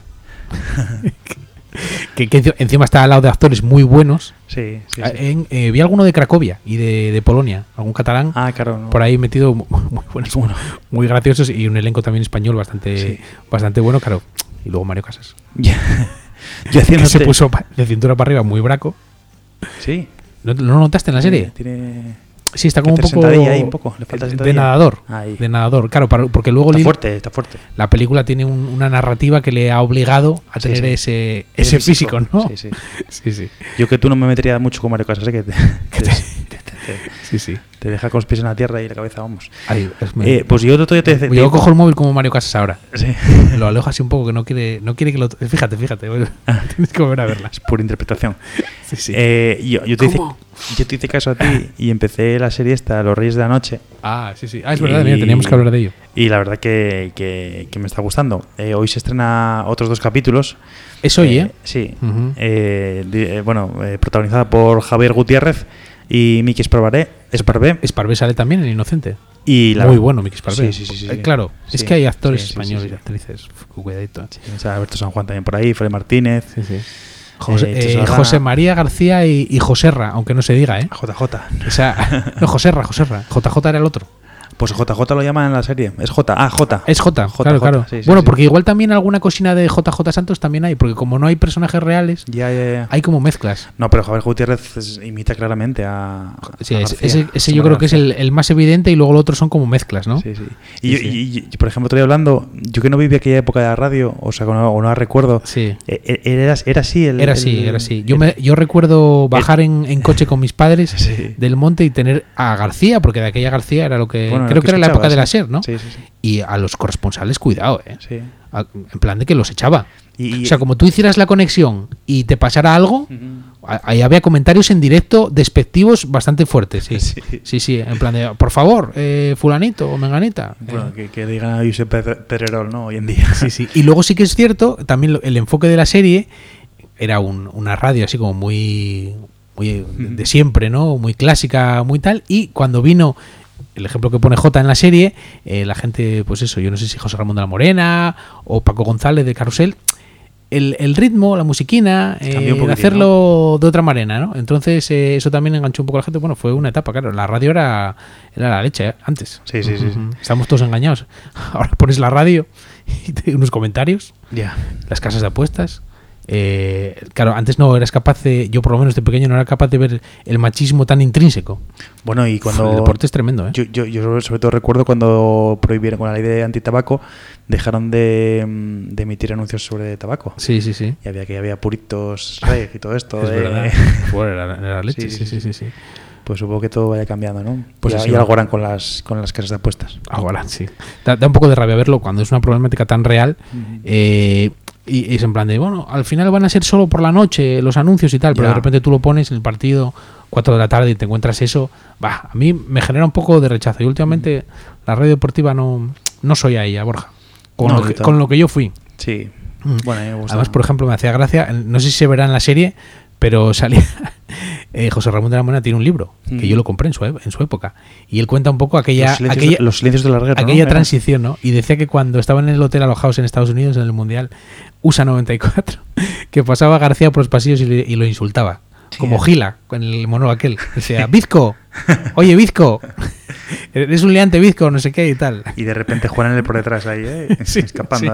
S1: que, que enci- encima está al lado de actores muy buenos.
S2: Sí, sí,
S1: Ah,
S2: sí.
S1: en- eh, vi alguno de Cracovia y de, de Polonia, algún catalán.
S2: Ah, claro. no.
S1: Por ahí metido muy, muy buenos,
S2: Bueno.
S1: muy graciosos y un elenco también español bastante,
S2: Sí.
S1: bastante bueno, claro. Y luego Mario Casas.
S2: Yo
S1: Que
S2: haciéndote-
S1: se puso pa- de cintura para arriba muy braco.
S2: Sí.
S1: ¿No, no lo notaste en la serie?
S2: Tiene...
S1: Sí, está como un
S2: Hacer
S1: poco
S2: sentadilla ahí un poco, le falta
S1: de
S2: sentadilla.
S1: nadador.
S2: Ahí.
S1: De nadador, claro, para- porque luego
S2: Está
S1: Lil-
S2: fuerte, está fuerte.
S1: la película tiene un- una narrativa que le ha obligado a
S2: Sí,
S1: tener
S2: sí.
S1: ese, ese físico, ¿no?
S2: Sí, sí.
S1: Sí, sí.
S2: Yo que tú no me metería mucho con Mario Casas, ¿eh? que te, te- te- te-
S1: Sí, sí.
S2: te deja con los pies en la tierra y la cabeza, vamos.
S1: Ahí, es me-
S2: Eh, pues yo otro día te decía.
S1: yo cojo el móvil como Mario Casas ahora.
S2: Sí.
S1: Lo alejo así un poco que no quiere, no quiere que lo. Fíjate, fíjate. bueno, tienes que volver a verla.
S2: Es pura interpretación.
S1: Sí, sí.
S2: Eh, yo, yo, te hice,
S1: ¿Cómo?
S2: yo te hice caso a ti y empecé la serie esta, Los Reyes de la Noche.
S1: Ah, sí, sí. Ah, es verdad,
S2: Y-
S1: mira, teníamos que hablar de ello.
S2: Y la verdad que, que- que me está gustando. Eh, hoy se estrena otros dos capítulos.
S1: Es hoy, ¿eh?
S2: Sí.
S1: Ujú.
S2: Eh, di- eh, bueno, eh, protagonizada por Javier Gutiérrez y Miki Esparbaré. Esparvé.
S1: Esparvé sale también en Inocente.
S2: Y la,
S1: Muy bueno, Miki Esparvé.
S2: Sí, sí, sí, sí,
S1: Eh,
S2: sí.
S1: claro, es
S2: Sí,
S1: que hay actores
S2: sí, sí,
S1: españoles
S2: sí, sí.
S1: y actrices. Uf, cuidadito.
S2: Sí, está Alberto San Juan también por ahí, Fred Martínez,
S1: Sí, sí. José,
S2: Eh,
S1: eh,
S2: Chesarra.
S1: José María García y, y Joserra, aunque no se diga, ¿eh?
S2: J J.
S1: O sea, no, Joserra, Joserra. J J era el otro.
S2: Pues J J lo llaman en la serie. Es J. Ah, J.
S1: Es J,
S2: J,
S1: claro,
S2: J,
S1: claro.
S2: sí, sí,
S1: bueno,
S2: sí.
S1: porque igual también alguna cocina de J J Santos también hay, porque como no hay personajes reales,
S2: Ya, ya, ya.
S1: hay como mezclas.
S2: No, pero Javier Gutiérrez es- imita claramente a.
S1: Sí,
S2: a
S1: es-
S2: García,
S1: ese, ese
S2: José
S1: yo
S2: María
S1: creo que es
S2: García.
S1: el, el más evidente y luego los otros son como mezclas, ¿no?
S2: Sí, sí.
S1: Sí,
S2: Y, yo-
S1: sí.
S2: y- y, por ejemplo, otro día hablando, yo que no viví aquella época de la radio, o sea, o no, o no la recuerdo.
S1: Sí.
S2: eh, eh, Era, era así el.
S1: Era así,
S2: el-
S1: era así. Yo,
S2: el-
S1: me, yo recuerdo bajar en, en coche con mis padres
S2: Sí.
S1: del monte y tener a García, porque de aquella García era lo que...
S2: Bueno,
S1: creo
S2: lo
S1: que era la época
S2: escuchabas,
S1: de la
S2: sí.
S1: SER, ¿no?
S2: Sí, sí, sí.
S1: Y a los corresponsales, cuidado, ¿eh?
S2: Sí.
S1: A- en plan de que los echaba.
S2: Y, y-
S1: O sea, como tú hicieras la conexión y te pasara algo,
S2: Ujú.
S1: a- ahí había comentarios en directo despectivos bastante fuertes, sí.
S2: Sí.
S1: Sí, sí, en plan de, por favor, eh, fulanito o menganita.
S2: Bueno,
S1: Eh,
S2: que, que digan a Josep Pedre- Pedrerol, ¿no? Hoy en día.
S1: sí, sí. Y luego sí que es cierto, también lo- el enfoque de la serie era un- una radio así como muy, muy de, de siempre, ¿no? Muy clásica, muy tal. Y cuando vino el ejemplo que pone J en la serie, eh, la gente, pues eso, yo no sé si José Ramón de la Morena o Paco González de Carrusel, el, el ritmo, la musiquina, eh, de hacerlo, ¿no?, de otra manera, ¿no? Entonces eh, eso también enganchó un poco a la gente. Bueno, fue una etapa, claro. La radio era, era la leche, ¿eh? Antes.
S2: Sí, sí, sí, sí.
S1: Estamos todos engañados. Ahora pones la radio y te unos comentarios.
S2: Ya. Yeah.
S1: Las casas de apuestas. Eh, claro, antes no eras capaz de, yo por lo menos de pequeño no era capaz de ver el machismo tan intrínseco.
S2: Bueno, y cuando...
S1: El deporte es tremendo, ¿eh?
S2: Yo, yo, yo sobre todo recuerdo cuando prohibieron con la ley de antitabaco, dejaron de, de emitir anuncios sobre tabaco.
S1: Sí, sí, sí.
S2: Y había que había puritos, reg y todo esto.
S1: Es
S2: de...
S1: verdad. Bueno, era, era leche, sí sí sí, sí, sí, sí.
S2: Pues supongo que todo vaya cambiando, ¿no?
S1: Pues
S2: y,
S1: así
S2: y algo harán con las, con las casas de apuestas.
S1: Algo harán, sí. Da, da un poco de rabia verlo cuando es una problemática tan real. Uh-huh. eh, Y, y es en plan de, bueno, al final van a ser solo por la noche los anuncios y tal, pero yeah. de repente tú lo pones en el partido cuatro de la tarde y te encuentras eso. Bah, a mí me genera un poco de rechazo. Y últimamente mm. la radio deportiva no, no soy a ella, Borja. Con, no, lo que, con lo que yo fui.
S2: Sí.
S1: Mm.
S2: Bueno, me gusta.
S1: Además, por ejemplo, me hacía gracia, no sé si se verá en la serie, pero salía eh, José Ramón de la Morena tiene un libro mm. que yo lo compré en su, en su época y él cuenta un poco aquella
S2: los silencios,
S1: aquella,
S2: de, los silencios de la guerra,
S1: aquella
S2: ¿no?
S1: transición, ¿no? Y decía que cuando estaban en el hotel alojados en Estados Unidos en el Mundial U S A noventa y cuatro, que pasaba García por los pasillos y, le, y lo insultaba, sí, como Gila con el monólogo aquel, decía Vizco, oye Vizco, eres un liante Vizco, no sé qué y tal,
S2: y de repente Juan en el por detrás ahí, ¿eh?
S1: sí,
S2: escapando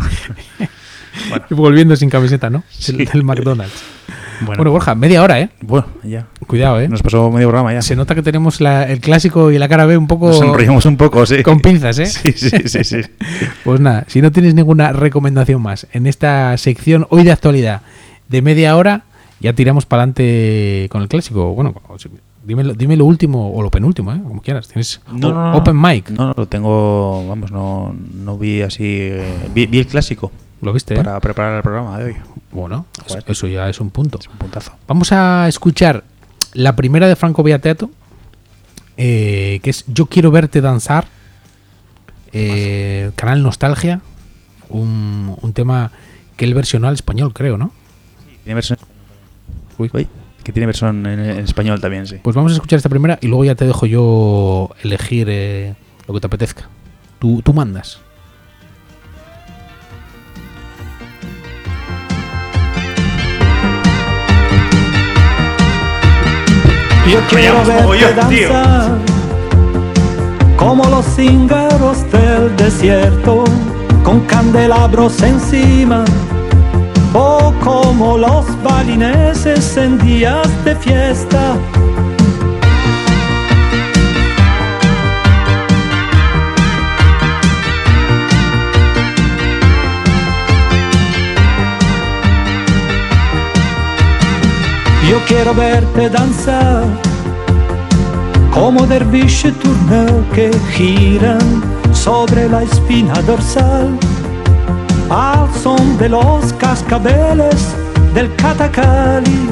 S1: sí.
S2: Bueno.
S1: Volviendo sin camiseta, ¿no?
S2: Sí.
S1: Del, del McDonald's.
S2: Bueno.
S1: bueno, Borja, media hora, ¿eh?
S2: Bueno, ya.
S1: Cuidado, ¿eh?
S2: Nos pasó medio programa ya.
S1: Se nota que tenemos la, el clásico y la cara B un poco...
S2: Nos sonreímos un poco, sí.
S1: Con pinzas, ¿eh?
S2: Sí, sí, sí, sí.
S1: Pues nada, si no tienes ninguna recomendación más en esta sección hoy de actualidad de media hora, ya tiramos para adelante con el clásico. Bueno, dime, dime lo último o lo penúltimo, ¿eh? Como quieras. Tienes
S2: no, no, no,
S1: Open Mic.
S2: No, no, lo tengo... Vamos, no, no vi así... Eh, vi, vi el clásico.
S1: ¿Lo viste?
S2: Para
S1: eh?
S2: preparar el programa de hoy.
S1: Bueno, Joder. Eso ya es un punto.
S2: Es un puntazo.
S1: Vamos a escuchar la primera de Franco Battiato, eh, que es Yo quiero verte danzar, eh, Canal Nostalgia, un, un tema que él versionó al español, creo, ¿no?
S2: Sí, tiene versión. Uy, uy, que tiene versión en, en español también, sí.
S1: Pues vamos a escuchar esta primera y luego ya te dejo yo elegir eh, lo que te apetezca. Tú, tú mandas.
S3: Yo quiero verte danzar como los cíngaros del desierto, con candelabros encima, o como los balineses en días de fiesta. Yo quiero verte danzar como derviches tourneurs que giran sobre la espina dorsal al son de los cascabeles del Catacali.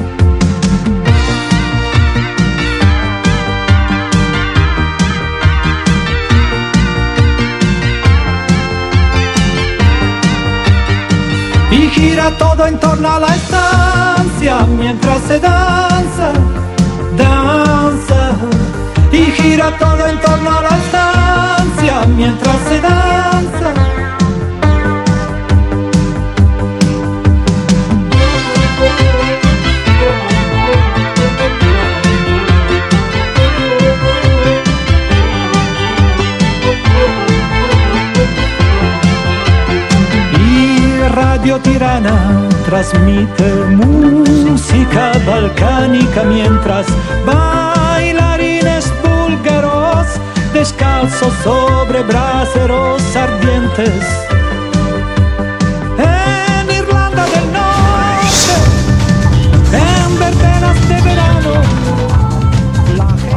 S3: Y gira todo en torno a la estancia mientras se danza, danza. Y gira todo en torno a la estancia mientras se danza. Radio Tirana transmite música balcánica mientras bailarines búlgaros descalzos sobre braseros ardientes. En Irlanda del Norte, en verbenas de verano, la gente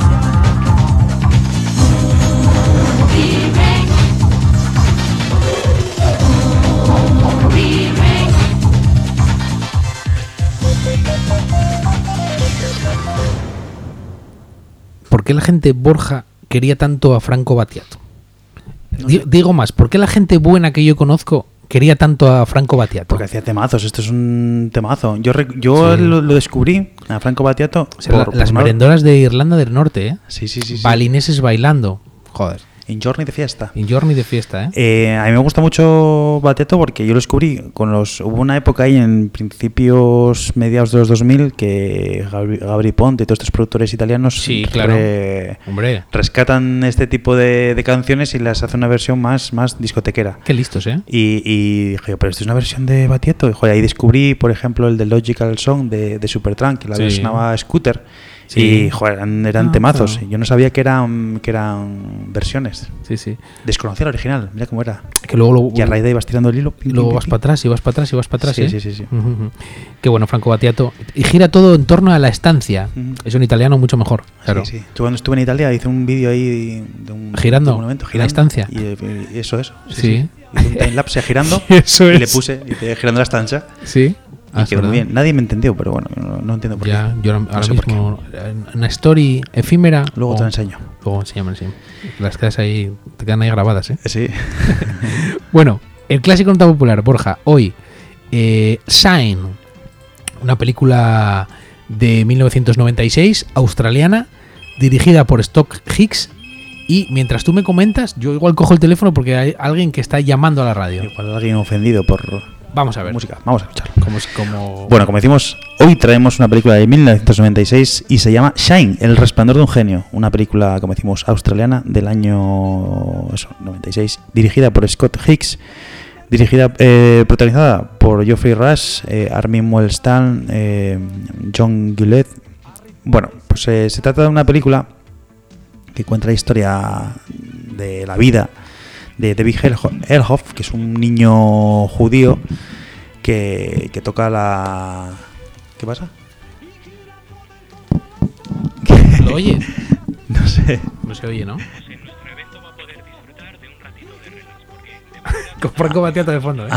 S1: ¿Por qué la gente, Borja, quería tanto a Franco Battiato? No sé. Digo más, ¿por qué la gente buena que yo conozco quería tanto a Franco Battiato?
S2: Porque hacía temazos, esto es un temazo. Yo yo sí. lo, lo descubrí a Franco Battiato.
S1: O sea, por, las por merendoras de Irlanda del Norte, ¿eh?
S2: Sí, sí, sí.
S1: Balineses sí. bailando. Joder.
S2: In Journey de fiesta.
S1: In Journey de fiesta, ¿eh?
S2: Eh, a mí me gusta mucho Battiato porque yo lo descubrí con los... Hubo una época ahí en principios, mediados de los dos mil que Gabri, Gabri Ponte y todos estos productores italianos
S1: sí, claro.
S2: re,
S1: Hombre.
S2: rescatan este tipo de, de canciones y las hacen una versión más, más discotequera.
S1: Qué listos, ¿eh?
S2: Y, y dije, pero esto es una versión de Battiato. Y joder, ahí descubrí, por ejemplo, el de Logical Song de, de Supertramp, que la
S1: Sí.
S2: versionaba Scooter.
S1: Sí.
S2: Y joder, eran, eran
S1: Ah,
S2: temazos.
S1: claro.
S2: Yo no sabía que eran, que eran versiones.
S1: Sí, sí.
S2: Desconocía el original, mira cómo era.
S1: Que luego lo,
S2: Y a raíz de ahí vas tirando el hilo. pim,
S1: luego
S2: pim,
S1: vas
S2: pim,
S1: para atrás y vas para atrás y vas para atrás,
S2: Sí,
S1: ¿eh?
S2: sí, sí, sí.
S1: Ujú, ujú. Qué bueno, Franco Battiato. Y gira todo en torno a la estancia.
S2: Ujú.
S1: Es un italiano mucho mejor, claro.
S2: Sí, sí. Yo cuando estuve en Italia hice un vídeo ahí de un,
S1: Girando,
S2: de un momento,
S1: la estancia.
S2: Y, y eso, eso. Sí.
S1: Sí.
S2: sí. Hice un timelapse girando.
S1: Eso
S2: y
S1: es.
S2: le puse y te- girando la estancia.
S1: Sí.
S2: Y
S1: Ah,
S2: quedó muy
S1: ¿verdad?
S2: bien. Nadie me entendió, pero bueno, no, no entiendo por
S1: Ya,
S2: qué.
S1: yo ahora,
S2: No
S1: ahora
S2: sé por qué.
S1: mismo, una story efímera.
S2: Luego
S1: o-
S2: te la enseño.
S1: Luego enséñame, sí. Las quedas ahí, te quedan ahí grabadas, ¿eh?
S2: Sí.
S1: Bueno, el clásico nota popular, Borja, hoy, eh, Sign, una película de mil novecientos noventa y seis, australiana, dirigida por Stock Hicks. Y mientras tú me comentas, yo igual cojo el teléfono porque hay alguien que está llamando a la radio.
S2: Igual alguien ofendido por
S1: Vamos a ver.
S2: música. Vamos a escucharlo.
S1: Como, como...
S2: Bueno, como decimos, hoy traemos una película de mil novecientos noventa y seis y se llama Shine, El resplandor de un genio. Una película, como decimos, australiana del año eso, noventa y seis, dirigida por Scott Hicks, dirigida, eh, protagonizada por Geoffrey Rush, eh, Armin Muehlstein, eh, John Gillette. Bueno, pues eh, se trata de una película que cuenta la historia de la vida de David Elhoff, que es un niño judío que, que toca la... ¿Qué pasa?
S1: ¿Lo oye?
S2: No sé.
S1: No se oye, ¿no? Con Franco Battiato de fondo, ¿eh?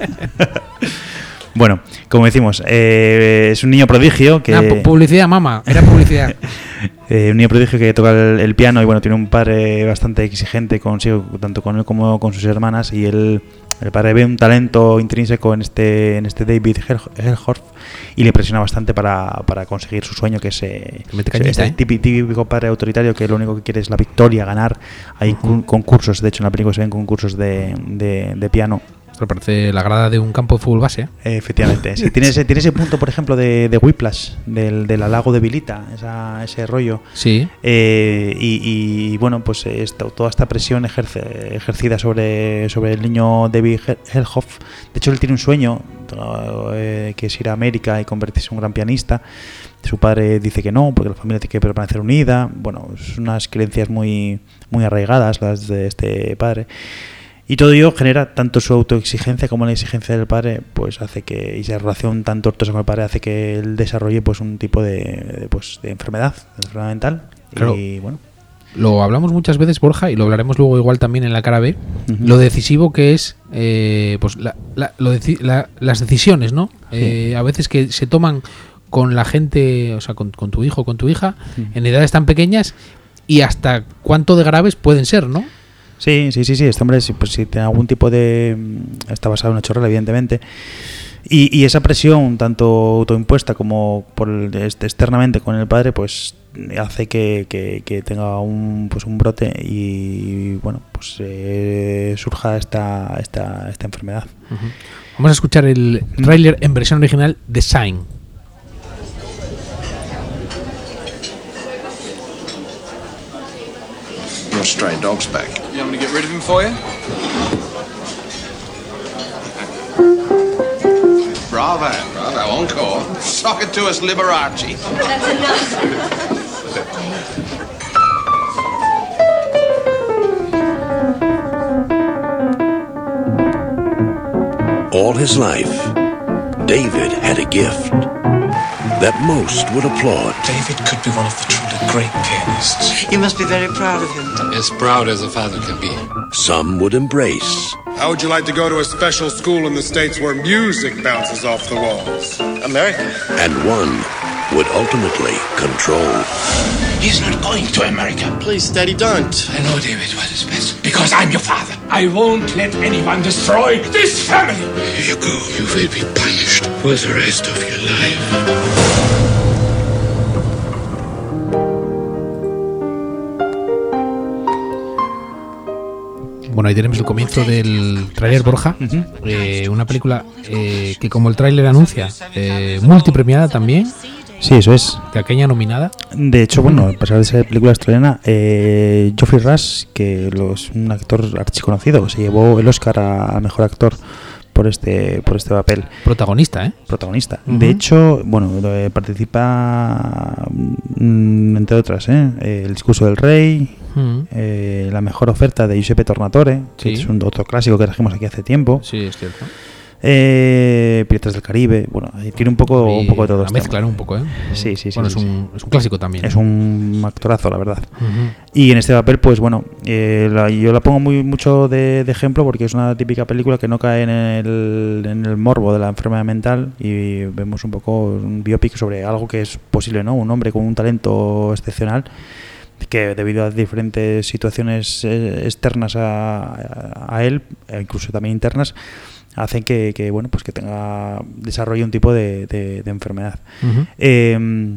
S2: Bueno, como decimos, eh, es un niño prodigio que...
S1: Nah, pu- publicidad, mamá. Era publicidad.
S2: Eh, un niño prodigio que toca el, el piano y bueno, tiene un padre bastante exigente consigo, tanto con él como con sus hermanas, y él, el padre ve un talento intrínseco en este en este David Elhoff y le presiona bastante para, para conseguir su sueño, que es eh,
S1: Mete cañita,
S2: este
S1: ¿eh?
S2: típico, típico padre autoritario que lo único que quiere es la victoria, ganar. Hay
S1: Ujú.
S2: concursos, de hecho en la película se ven concursos de, de, de piano.
S1: Esto parece la grada de un campo de fútbol base, ¿eh?
S2: Eh, Efectivamente, sí, tiene ese, tiene ese punto, por ejemplo, de, de Whiplash, del, del halago debilita, esa, ese rollo.
S1: Sí.
S2: Eh, y, y, bueno, pues esto, toda esta presión ejerce, ejercida sobre, sobre el niño David Elhoff. De hecho, él tiene un sueño, eh, que es ir a América y convertirse en un gran pianista. Su padre dice que no, porque la familia tiene que permanecer unida. Bueno, son unas creencias muy, muy arraigadas las de este padre. Y todo ello genera tanto su autoexigencia como la exigencia del padre, pues hace que, y esa relación tan tortuosa con el padre hace que él desarrolle pues un tipo de, de, pues, de enfermedad, de enfermedad mental.
S1: Claro.
S2: Y bueno,
S1: Lo hablamos muchas veces, Borja, y lo hablaremos luego igual también en la cara B.
S2: Ujú.
S1: Lo decisivo que es eh, pues la, la- lo deci- la- las decisiones, ¿no? Eh, a veces que se toman con la gente, o sea, con, con tu hijo, con tu hija,
S2: Ujú.
S1: en edades tan pequeñas, y hasta cuánto de graves pueden ser, ¿no?
S2: Sí, sí, sí, sí. Este hombre, si, pues, si tiene algún tipo de... mm, Está basado en una chorrera, evidentemente. Y, y esa presión, tanto autoimpuesta como por el- este, externamente con el padre, pues hace que, que, que tenga un, pues, un brote y, bueno, pues eh, surja esta, esta, esta enfermedad.
S1: Ujú. Vamos a escuchar el tráiler en versión original de Sign.
S4: Your stray dog's back.
S5: You want me to get rid of him for you?
S4: Bravo, bravo, encore. Sock it to us, Liberace.
S6: That's enough.
S7: All his life, David had a gift that most would applaud.
S5: David could be one of the truly great pianists.
S8: You must be very proud of him.
S5: As proud as a father can be.
S7: Some would embrace,
S9: How would you like to go to a special school in the States where music bounces off the walls?
S8: America.
S7: and one would ultimately control.
S5: He's not going to America.
S8: Please, Daddy, don't.
S5: I know, David, what is best. Because I'm your father. I won't let anyone destroy this family.
S4: Here you go. You will be punished for the rest of your life.
S1: Bueno, ahí tenemos el comienzo del tráiler, Borja.
S2: Uh-huh.
S1: Eh, una película eh, que, como el tráiler anuncia, eh, multipremiada también.
S2: Sí, eso es.
S1: De aquella nominada.
S2: De hecho, bueno, a pesar de ser película australiana, eh, Geoffrey Rush, que lo, es un actor archiconocido, se llevó el Oscar a, a mejor actor por este por este papel.
S1: Protagonista, ¿eh?
S2: Protagonista.
S1: Uh-huh.
S2: De hecho, bueno, eh, participa, mm, entre otras, ¿eh? Eh, El discurso del rey, uh-huh. eh, La mejor oferta de Giuseppe Tornatore,
S1: sí.
S2: que es un otro clásico que trajimos aquí hace tiempo.
S1: Sí, es cierto.
S2: Eh, Piratas del Caribe, bueno, tiene un poco,
S1: y
S2: un poco de todo.
S1: A mezclar un poco, ¿eh?
S2: Sí, sí, sí.
S1: Bueno,
S2: sí,
S1: es, un,
S2: sí.
S1: es un clásico también.
S2: Es un actorazo, la verdad.
S1: Uh-huh.
S2: Y en este papel, pues bueno, eh, la, yo la pongo muy mucho de, de ejemplo porque es una típica película que no cae en el, en el morbo de la enfermedad mental y vemos un poco un biopic sobre algo que es posible, ¿no? Un hombre con un talento excepcional que debido a diferentes situaciones eh, externas a, a, a él, e incluso también internas, hacen que, que bueno pues que tenga desarrolle un tipo de, de, de enfermedad. Uh-huh. Eh,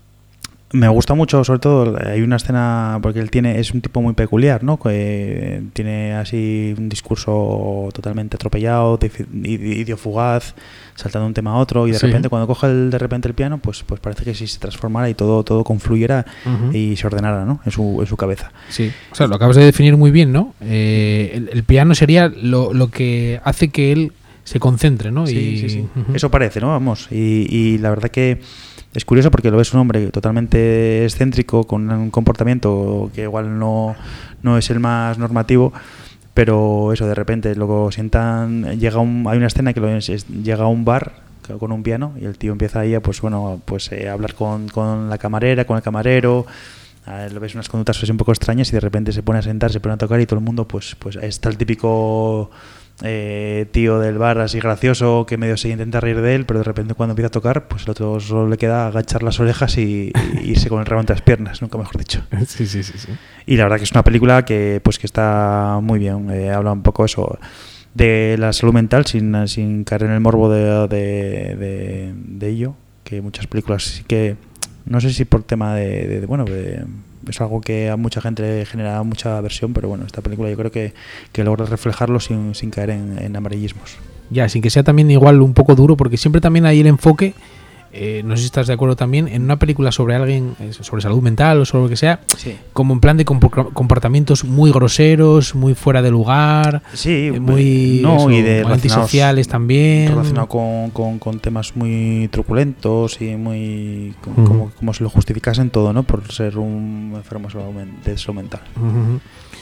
S2: me gusta mucho, sobre todo, hay una escena, porque él tiene es un tipo muy peculiar, ¿no? Que tiene así un discurso totalmente atropellado, idiofugaz, saltando de un tema a otro, y de sí. repente cuando coge el, de repente el piano, pues pues parece que si se transformara y todo todo confluyera uh-huh. y se ordenara, ¿no? En su, en su cabeza.
S1: Sí, o sea, lo acabas de definir muy bien, ¿no? Eh, el, el piano sería lo, lo que hace que él se concentre, ¿no?
S2: Sí,
S1: y,
S2: sí, sí.
S1: Uh-huh.
S2: Eso parece, ¿no? Vamos, y, y la verdad que es curioso porque lo ves un hombre totalmente excéntrico, con un comportamiento que igual no, no es el más normativo, pero eso, de repente luego sientan, llega un, hay una escena que lo es, es, llega a un bar con un piano y el tío empieza ahí a, pues bueno, pues eh, a hablar con, con la camarera, con el camarero. A lo ves unas conductas un poco extrañas y de repente se pone a sentar, se pone a tocar y todo el mundo, pues, pues está el típico eh, tío del bar así gracioso que medio se intenta reír de él, pero de repente cuando empieza a tocar, pues el otro solo le queda agachar las orejas y, y irse con el rabo entre las piernas, nunca mejor dicho.
S1: Sí, sí, sí, sí.
S2: Y la verdad que es una película que pues que está muy bien, eh, habla un poco eso de la salud mental sin, sin caer en el morbo de, de, de, de ello, que muchas películas sí que no sé si por tema de, de, de bueno de, es algo que a mucha gente le genera mucha aversión, pero bueno, esta película yo creo que, que logra reflejarlo sin, sin caer en, en amarillismos.
S1: Ya, sin que sea también igual un poco duro, porque siempre también hay el enfoque, eh, no sé si estás de acuerdo también, en una película sobre alguien, sobre salud mental o sobre lo que sea,
S2: sí.
S1: como en plan de comportamientos muy groseros, muy fuera de lugar,
S2: sí,
S1: eh, muy,
S2: no,
S1: eso,
S2: y de
S1: muy antisociales también.
S2: Relacionado con, con, con temas muy truculentos y muy como,
S1: uh-huh.
S2: como, como si lo justificasen todo, ¿no? Por ser un enfermo de salud mental.
S1: Uh-huh.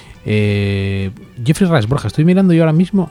S1: Eh, Geoffrey Rush, Borja, estoy mirando yo ahora mismo.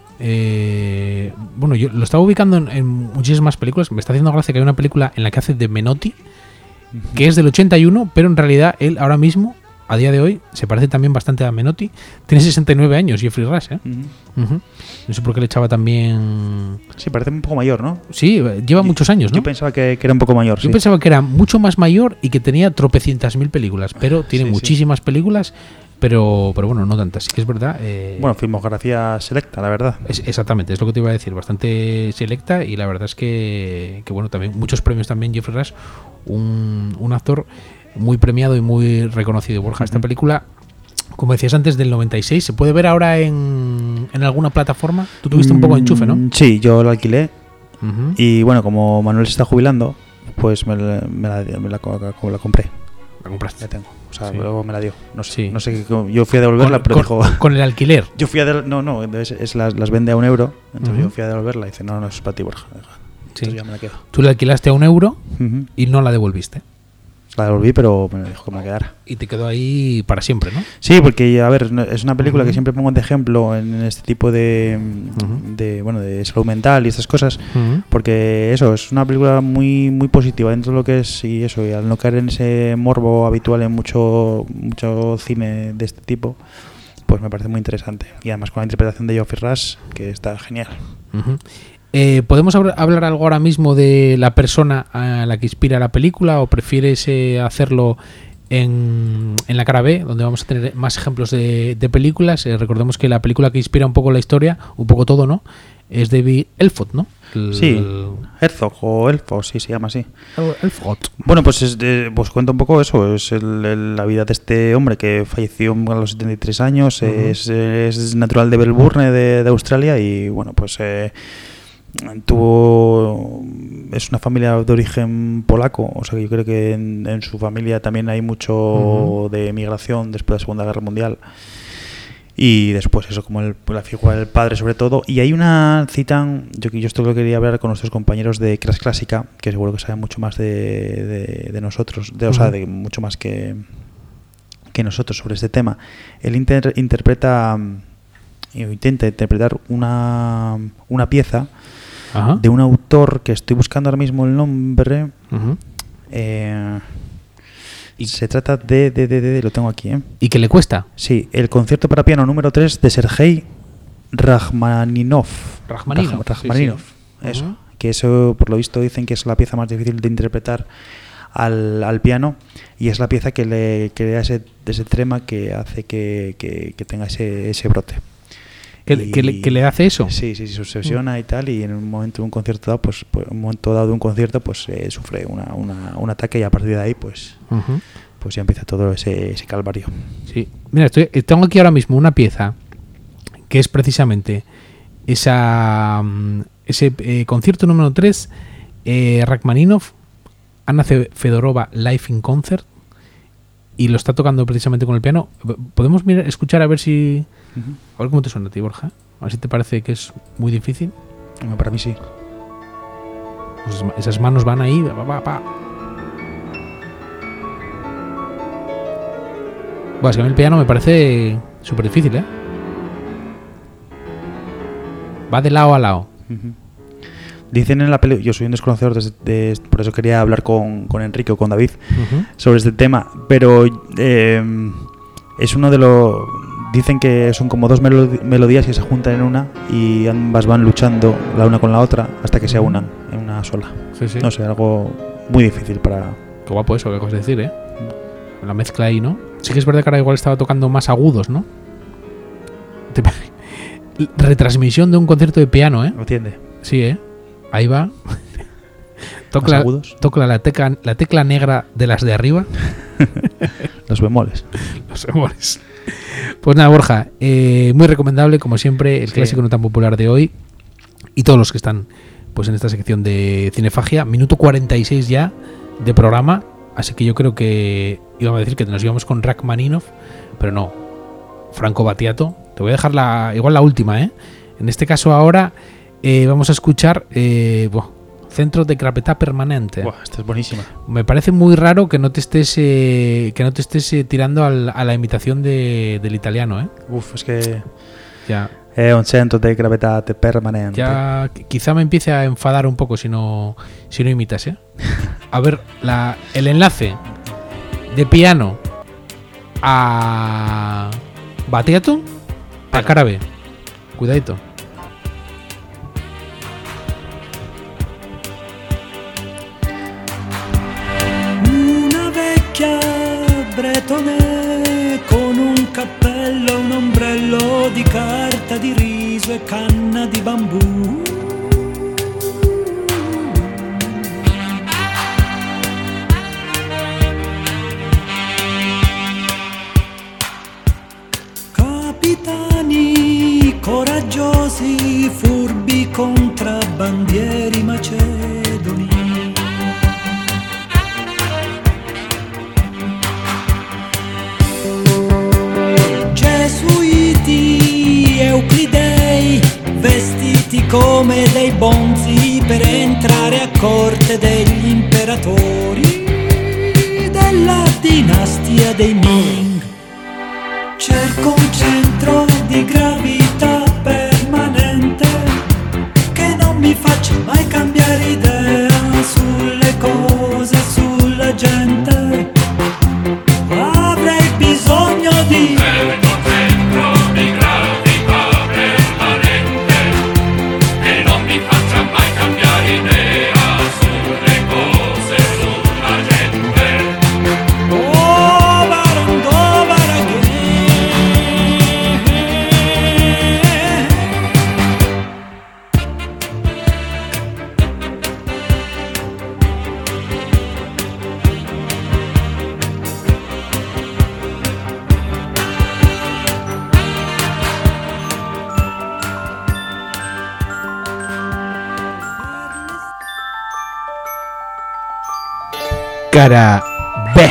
S1: Eh, bueno, yo lo estaba ubicando en, en muchísimas películas. Me está haciendo gracia que hay una película en la que hace de Menotti, uh-huh. que es del ochenta y uno, pero en realidad él ahora mismo, a día de hoy, se parece también bastante a Menotti. Tiene sesenta y nueve años, Geoffrey Rush, ¿eh? Uh-huh. Uh-huh. No sé por qué le echaba también.
S2: Sí, parece un poco mayor, ¿no?
S1: Sí, lleva yo, muchos años, ¿no?
S2: Yo pensaba que, que era un poco mayor.
S1: Yo
S2: sí.
S1: pensaba que era mucho más mayor y que tenía tropecientas mil películas, pero tiene sí, muchísimas sí. películas. Pero, pero bueno, no tantas, sí que es verdad. Eh,
S2: bueno, filmografía selecta, la verdad.
S1: Es, exactamente, es lo que te iba a decir, bastante selecta y la verdad es que, que bueno, también muchos premios también, Geoffrey Rush, un, un actor muy premiado y muy reconocido. Borja, uh-huh. esta película, como decías antes, del noventa y seis, ¿se puede ver ahora en, en alguna plataforma? Tú tuviste mm, un poco de enchufe, ¿no?
S2: Sí, yo la alquilé
S1: uh-huh.
S2: y bueno, como Manuel se está jubilando, pues me la, me la, me la, la, la compré.
S1: La compraste.
S2: La tengo. O sea,
S1: sí.
S2: luego me la dio. No sé.
S1: Sí.
S2: No sé yo fui a devolverla,
S1: con,
S2: pero
S1: con,
S2: dijo.
S1: Con el alquiler.
S2: Yo fui a. De, no, no. Es, es las, las vende a un euro. Entonces
S1: uh-huh.
S2: yo fui a devolverla y dice: No, no, es para ti, Borja. Entonces
S1: sí.
S2: ya me la quedo.
S1: Tú la alquilaste a un euro
S2: uh-huh.
S1: y no la devolviste.
S2: La devolví, pero me dijo que me la quedara.
S1: Y te quedó ahí para siempre, ¿no?
S2: Sí, porque, a ver, es una película uh-huh. que siempre pongo de ejemplo en este tipo de, uh-huh. de bueno, de salud mental y estas cosas, uh-huh. porque eso, es una película muy muy positiva dentro de lo que es, y eso, y al no caer en ese morbo habitual en mucho mucho cine de este tipo, pues me parece muy interesante. Y además con la interpretación de Geoffrey Rush, que está genial.
S1: Uh-huh. Eh, ¿Podemos hab- hablar algo ahora mismo de la persona a la que inspira la película o prefieres eh, hacerlo en, en la cara B, donde vamos a tener más ejemplos de, de películas? Eh, recordemos que la película que inspira un poco la historia, un poco todo, ¿no? Es David Elford, ¿no? El,
S2: Sí, Herzog o Elfo, sí se llama así.
S1: El, el Frot.
S2: Bueno, pues es de, pues cuenta un poco eso, es el, el, la vida de este hombre que falleció a los setenta y tres años, uh-huh. es, es natural de Melbourne, de, de Australia, y bueno, pues eh, tuvo es una familia de origen polaco, o sea que yo creo que en, en su familia también hay mucho uh-huh. de emigración después de la Segunda Guerra Mundial. Y después eso, como el, la figura del padre sobre todo. Y hay una citan, yo, yo esto lo quería hablar con nuestros compañeros de Clase Clásica, que seguro que saben mucho más de, de, de nosotros, de, uh-huh. o sea, de mucho más que, que nosotros sobre este tema. Él inter, interpreta, intenta interpretar una, una pieza uh-huh. de un autor que estoy buscando ahora mismo el nombre. Uh-huh. Eh... Y se trata de, de, de, de, de, lo tengo aquí, ¿eh?
S1: ¿Y qué le cuesta?
S2: Sí, el concierto para piano número tres de Sergei Rachmaninov.
S1: Rachmaninov.
S2: Rachmaninov, sí, sí. Eso. Uh-huh. Que eso, por lo visto, dicen que es la pieza más difícil de interpretar al, al piano, y es la pieza que le, que le da ese, ese trema que hace que, que, que tenga ese, ese brote.
S1: ¿Que, y, que, le, ¿Que le hace eso?
S2: Sí, sí, sí, se obsesiona uh-huh. y tal, y en un momento de un concierto dado, pues, pues un momento dado de un concierto, pues eh, sufre una, una, un ataque, y a partir de ahí, pues, uh-huh. pues ya empieza todo ese, ese calvario.
S1: Sí, mira, estoy, tengo aquí ahora mismo una pieza que es precisamente esa ese eh, concierto número tres, eh, Rachmaninov, Anna Fedorova Live in Concert, y lo está tocando precisamente con el piano. ¿Podemos mirar, escuchar a ver si... Uh-huh. A ver cómo te suena a ti, Borja? A ver si te parece que es muy difícil.
S2: No, para mí sí.
S1: Pues esas manos van ahí. Pa, pa, pa. Bueno, es que a mí el piano me parece súper difícil, ¿eh? Va de lado a lado.
S2: Uh-huh. Dicen en la película, yo soy un desconocedor, de, de, por eso quería hablar con, con Enrique o con David uh-huh. sobre este tema, pero eh, es uno de los... Dicen que son como dos melod- melodías que se juntan en una y ambas van luchando la una con la otra hasta que se unan en una sola.
S1: Sí, sí.
S2: No sé, algo muy difícil para...
S1: Qué guapo eso, qué cosa decir, ¿eh? La mezcla ahí, ¿no? Sí que es verdad que ahora igual estaba tocando más agudos, ¿no? Retransmisión de un concierto de piano, ¿eh?
S2: ¿Lo entiende?
S1: Sí, ¿eh? Ahí va. Toca,
S2: agudos.
S1: toca la, tecla, la tecla negra de las de arriba.
S2: Los bemoles.
S1: Los bemoles. Pues nada, Borja, eh, muy recomendable, como siempre, el sí. clásico no tan popular de hoy. Y todos los que están pues en esta sección de Cinefagia. Minuto cuarenta y seis ya de programa. Así que yo creo que íbamos a decir que nos íbamos con Rachmaninov, pero no. Franco Battiato. Te voy a dejar la, igual la última, ¿eh? En este caso ahora eh, vamos a escuchar eh, buah, Centro de Gravedad Permanente.
S2: Buah, esta es buenísima.
S1: Me parece muy raro que no te estés eh, que no te estés eh, tirando al, a la imitación de, del italiano, ¿eh?
S2: Uf, es que
S1: ya
S2: es un centro de gravedad permanente.
S1: Ya quizá me empiece a enfadar un poco si no si no imitas, ¿eh? A ver, la, el enlace de piano a Battiato a cara B. Cuidadito.
S3: Una vecchia bretone con un cappello, un ombrello di carta di riso e canna di bambù. Capitani coraggiosi, furbi contrabbandieri macedoni. Gesuiti, euclidei, vestiti come dei bonzi per entrare a corte degli imperatori della dinastia dei Ming. Cerco un centro di gravità permanente che non mi faccia mai cambiare idea sulle cose, sulla gente. Avrei bisogno di
S5: cerco un centro di gravità permanente che non mi faccia mai cambiare idea sulle cose, sulla gente.
S3: Oh, ma non
S1: Cara B.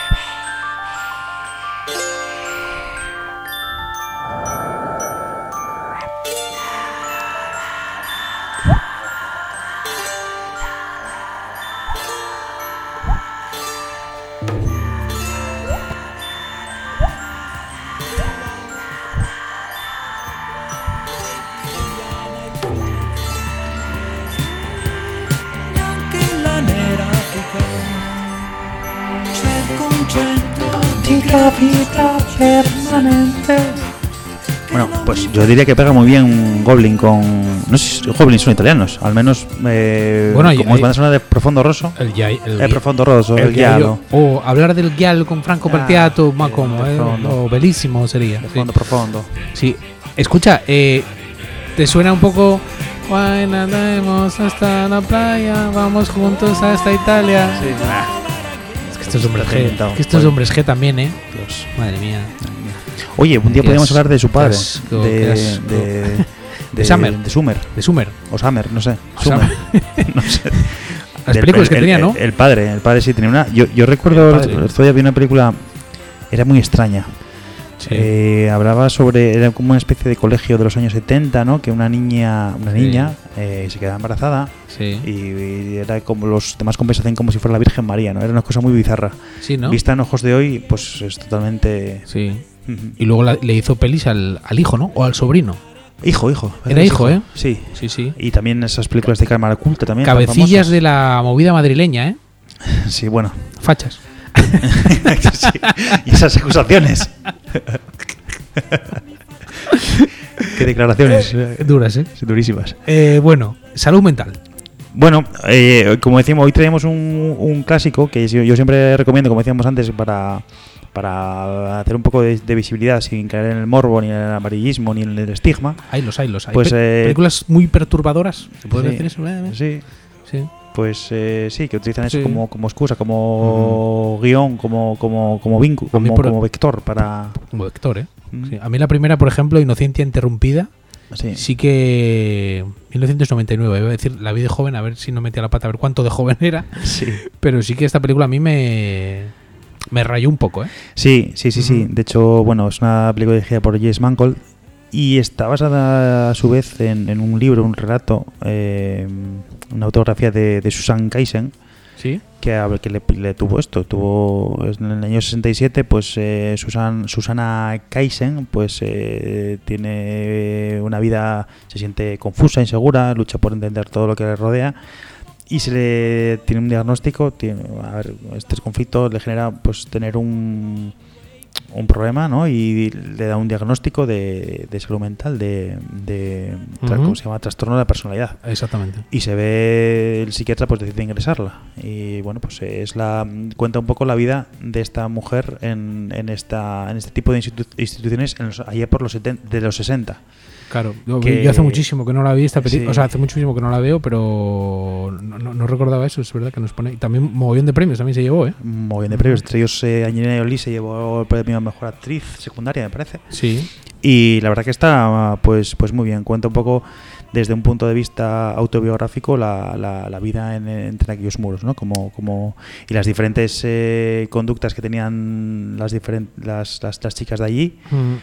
S2: Bueno, pues yo diría que pega muy bien Goblin con... No sé si Goblin son italianos, al menos eh,
S1: Bueno, hay-
S2: como es
S1: hay-
S2: banda sonora de Profondo Rosso.
S1: El, ya- el,
S2: El Profondo Rosso, el,
S1: el
S2: Giallo.
S1: O hablar del Giallo con Franco
S2: Ah,
S1: Battiato, ma
S2: sí,
S1: como,
S2: de
S1: eh,
S2: fondo.
S1: o bellísimo sería. Sí.
S2: Profondo, profondo.
S1: Sí. Escucha, eh, ¿te suena un poco? Bueno, andemos hasta la playa, vamos juntos hasta Italia.
S2: Sí.
S1: Es que estos hombres
S2: Está
S1: G,
S2: inventado.
S1: es que estos
S2: Bueno.
S1: hombres G también, ¿eh?
S2: Dios.
S1: Madre mía.
S2: Oye, un día
S1: Qué
S2: podríamos
S1: asco,
S2: hablar de su
S1: qué
S2: padre.
S1: asco,
S2: de,
S1: qué asco.
S2: de,
S1: De Summer.
S2: De Summer.
S1: De Summer.
S2: O Summer, no sé.
S1: O
S2: Summer.
S1: Summer.
S2: no sé.
S1: Las
S2: Del-
S1: películas que
S2: el-
S1: tenía,
S2: el-
S1: ¿no?
S2: El padre, el padre sí tenía una. Yo, yo recuerdo,
S1: El padre.
S2: el otro día vi una película, era muy extraña.
S1: Sí.
S2: Eh, hablaba sobre, era como una especie de colegio de los años setenta, ¿no? Que una niña, una
S1: Sí.
S2: niña eh, se quedaba embarazada
S1: Sí.
S2: y, y era como los demás conversación como si fuera la Virgen María, ¿no? Era una cosa muy bizarra.
S1: Sí, ¿no?
S2: Vista en ojos de hoy, pues es totalmente...
S1: Sí.
S2: Ujú.
S1: Y luego la- le hizo pelis al, al hijo, ¿no? O al sobrino.
S2: Hijo, hijo.
S1: Era hijo, ¿eh?
S2: Sí.
S1: Sí, sí.
S2: Y también esas películas de cámara oculta también. tan
S1: Cabecillas
S2: famosas.
S1: de la movida madrileña, ¿eh?
S2: Sí, bueno.
S1: Fachas.
S2: Sí. Y esas acusaciones. Qué declaraciones. eh,
S1: Duras, ¿eh?
S2: Durísimas.
S1: Eh, Bueno, salud mental.
S2: Bueno, eh, como decimos, hoy traemos un, un clásico que yo, yo siempre recomiendo, como decíamos antes, para, para hacer un poco de, de visibilidad sin caer en el morbo, ni en el amarillismo, ni en el estigma.
S1: Hay los, hay los. Hay
S2: Pues,
S1: pe-
S2: eh,
S1: películas muy perturbadoras. ¿Se puede
S2: Sí,
S1: decir eso? Eh, eh.
S2: Sí,
S1: Sí.
S2: pues eh, sí, que utilizan eso
S1: Sí.
S2: como, como excusa, como guión, como, como, como vínculo,
S1: A mí
S2: como,
S1: por-
S2: como vector para...
S1: Como vector, ¿eh?
S2: Mm.
S1: Sí. A mí la primera, por ejemplo, Inocencia Interrumpida,
S2: Sí.
S1: sí que... mil novecientos noventa y nueve, iba a decir, la vi de joven, a ver si no metía la pata, a ver cuánto de joven era.
S2: Sí.
S1: Pero sí que esta película a mí me... Me rayó un poco, ¿eh?
S2: Sí, sí, sí, sí.
S1: Ujú.
S2: De hecho, bueno, es una película dirigida por James Mangold y está basada a su vez en, en un libro, un relato, eh, una autografía de, de Susan Kaysen,
S1: Sí.
S2: que, a ver, que le, le tuvo esto. Tuvo en el año sesenta y siete, pues eh, Susan, Susana Kaysen, pues eh, tiene una vida, se siente confusa, insegura, lucha por entender todo lo que le rodea. Y se le tiene un diagnóstico, tiene, a ver, este conflicto le genera pues tener un, un problema, ¿no? Y le da un diagnóstico de, de salud mental, de, de tra-
S1: Ujú.
S2: ¿cómo se llama? Trastorno de la personalidad.
S1: Exactamente.
S2: Y se ve el psiquiatra pues decide ingresarla. Y bueno, pues es la cuenta un poco la vida de esta mujer en, en esta en este tipo de institu- instituciones en los, allá por los seten- de los sesenta.
S1: Claro, yo,
S2: Que-
S1: yo hace muchísimo que no la vi esta película,
S2: Sí.
S1: o sea, hace muchísimo que no la veo, pero no, no- no recordaba eso, es verdad que nos pone. Y también mogollón de premios también se llevó, ¿eh?
S2: Muy bien de premios. Entre ellos eh, Angelina Jolie se llevó el premio a mejor actriz secundaria, me parece.
S1: Sí.
S2: Y la verdad que está pues pues muy bien. Cuenta un poco desde un punto de vista autobiográfico la, la, la vida en, entre aquellos muros, ¿no? Como, como, y las diferentes eh, conductas que tenían las, diferen- las, las, las chicas de allí.
S1: Mm.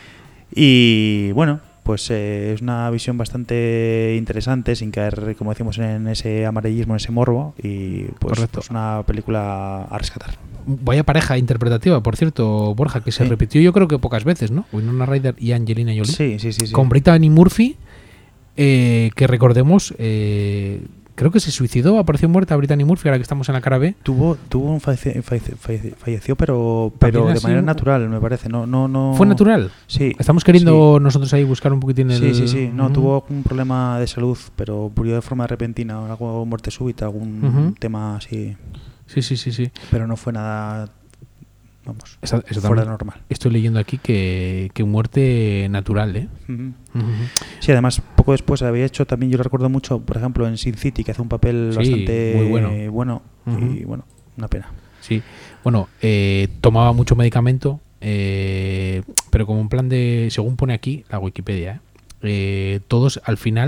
S2: Y bueno, pues eh, es una visión bastante interesante, sin caer, como decimos, en ese amarillismo, en ese morbo. Y pues
S1: Correcto.
S2: es una película a rescatar.
S1: Vaya pareja interpretativa, por cierto, Borja, que se
S2: Sí.
S1: repitió yo creo que pocas veces, ¿no? Winona Ryder y Angelina Jolie.
S2: Sí, sí, sí. sí.
S1: Con Brittany Murphy, eh, que recordemos, eh, creo que se suicidó, apareció muerta Brittany Murphy, ahora que estamos en la cara B.
S2: Tuvo, tuvo un fallece- fallece- fallece- falleció, pero, pero
S1: También
S2: de
S1: ha
S2: manera
S1: sido-
S2: natural, me parece. No, no, no.
S1: ¿Fue natural?
S2: Sí.
S1: Estamos queriendo nosotros ahí buscar un poquitín el...
S2: Sí, sí, sí. No,
S1: Ujú.
S2: tuvo un problema de salud, pero murió de forma repentina, algo muerte súbita, algún
S1: Ujú.
S2: tema así.
S1: Sí, sí, sí, sí.
S2: Pero no fue nada, vamos,
S1: Esa- eso
S2: fuera
S1: también.
S2: de normal.
S1: Estoy leyendo aquí que, que muerte natural, ¿eh?
S2: Ujú.
S1: Ujú.
S2: Sí, además, poco después había hecho también, yo lo recuerdo mucho, por ejemplo, en Sin City, que hace un papel
S1: Sí,
S2: bastante
S1: muy bueno.
S2: bueno
S1: Ujú.
S2: y bueno, una pena.
S1: Sí. Bueno, eh, tomaba mucho medicamento, eh, pero como un plan de, según pone aquí la Wikipedia, ¿eh? Eh, todos al final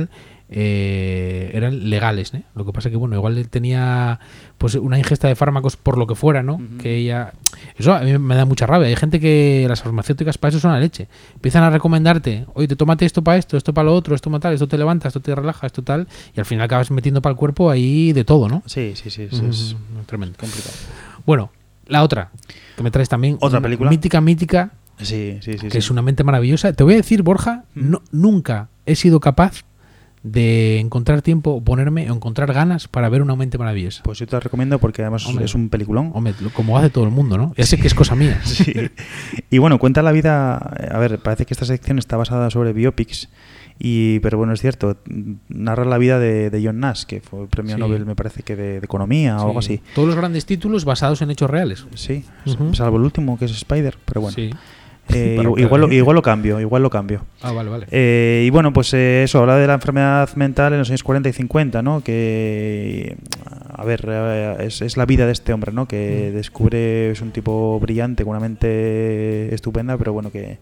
S1: eh, eran legales, ¿eh? Lo que pasa que, bueno, igual él tenía pues una ingesta de fármacos por lo que fuera, ¿no? Uh-huh. Que ella... Eso a mí me da mucha rabia. Hay gente que las farmacéuticas para eso son la leche. Empiezan a recomendarte, oye, te tómate esto para esto, esto para lo otro, esto para tal, esto te levanta, esto te relaja, esto tal, y al final acabas metiendo para el cuerpo ahí de todo, ¿no?
S2: Sí, sí, sí. sí
S1: uh-huh.
S2: Es
S1: tremendo.
S2: Complicado.
S1: Bueno, la otra, que me traes también.
S2: ¿Otra película?
S1: Mítica, mítica.
S2: Sí, sí, sí.
S1: Que
S2: sí.
S1: es una mente maravillosa. Te voy a decir, Borja, no, nunca he sido capaz de encontrar tiempo, o ponerme o encontrar ganas para ver una mente maravillosa.
S2: Pues yo te la recomiendo porque además hombre, es un peliculón.
S1: Hombre, como hace todo el mundo, ¿no? Ya sé que es cosa mía.
S2: Sí. Y bueno, cuenta la vida... A ver, parece que esta sección está basada sobre biopics, y pero bueno, es cierto, narra la vida de, de John Nash, que fue premio sí. Nobel, me parece que de, de Economía sí. o algo así.
S1: Todos los grandes títulos basados en hechos reales.
S2: Sí, uh-huh. salvo el último, que es Spider, pero bueno.
S1: Sí.
S2: Eh, igual, lo, igual lo cambio, igual lo cambio.
S1: Ah, vale, vale.
S2: Eh, y bueno, pues eh, eso, habla de la enfermedad mental en los años cuarenta y cincuenta, ¿no? Que, a ver, es, es la vida de este hombre, ¿no? Que mm. descubre, es un tipo brillante, con una mente estupenda, pero bueno, que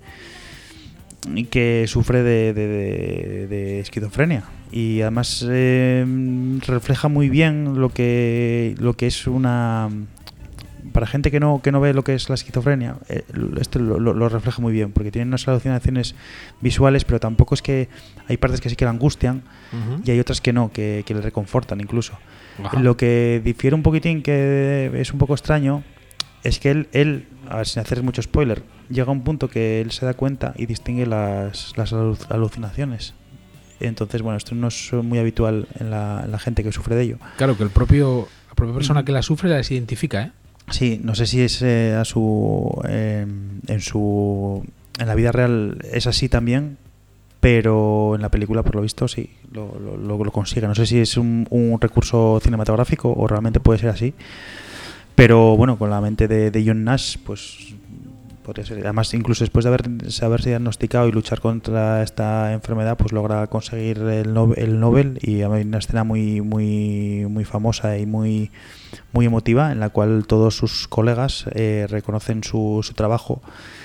S2: que sufre de, de, de, de esquizofrenia. Y además eh, refleja muy bien lo que, lo que es una... Para gente que no que no ve lo que es la esquizofrenia, eh, esto lo, lo, lo refleja muy bien, porque tiene unas alucinaciones visuales, pero tampoco es que hay partes que sí que le angustian uh-huh. y hay otras que no, que, que le reconfortan incluso. Ajá. Lo que difiere un poquitín, que es un poco extraño, es que él, él, a ver, sin hacer mucho spoiler, llega a un punto que él se da cuenta y distingue las, las alucinaciones. Entonces, bueno, esto no es muy habitual en la, en la gente que sufre de ello.
S1: Claro, que el propio la propia persona que la sufre las identifica, ¿eh?
S2: Sí, no sé si es eh, a su eh, en su en la vida real es así también, pero en la película por lo visto sí lo, lo, lo consigue. No sé si es un, un recurso cinematográfico o realmente puede ser así, pero bueno, con la mente de, de John Nash pues podría ser. Además, incluso después de haber, haberse diagnosticado y luchar contra esta enfermedad, pues logra conseguir el Nobel, el Nobel y hay una escena muy muy muy famosa y muy muy emotiva en la cual todos sus colegas eh, reconocen su, su trabajo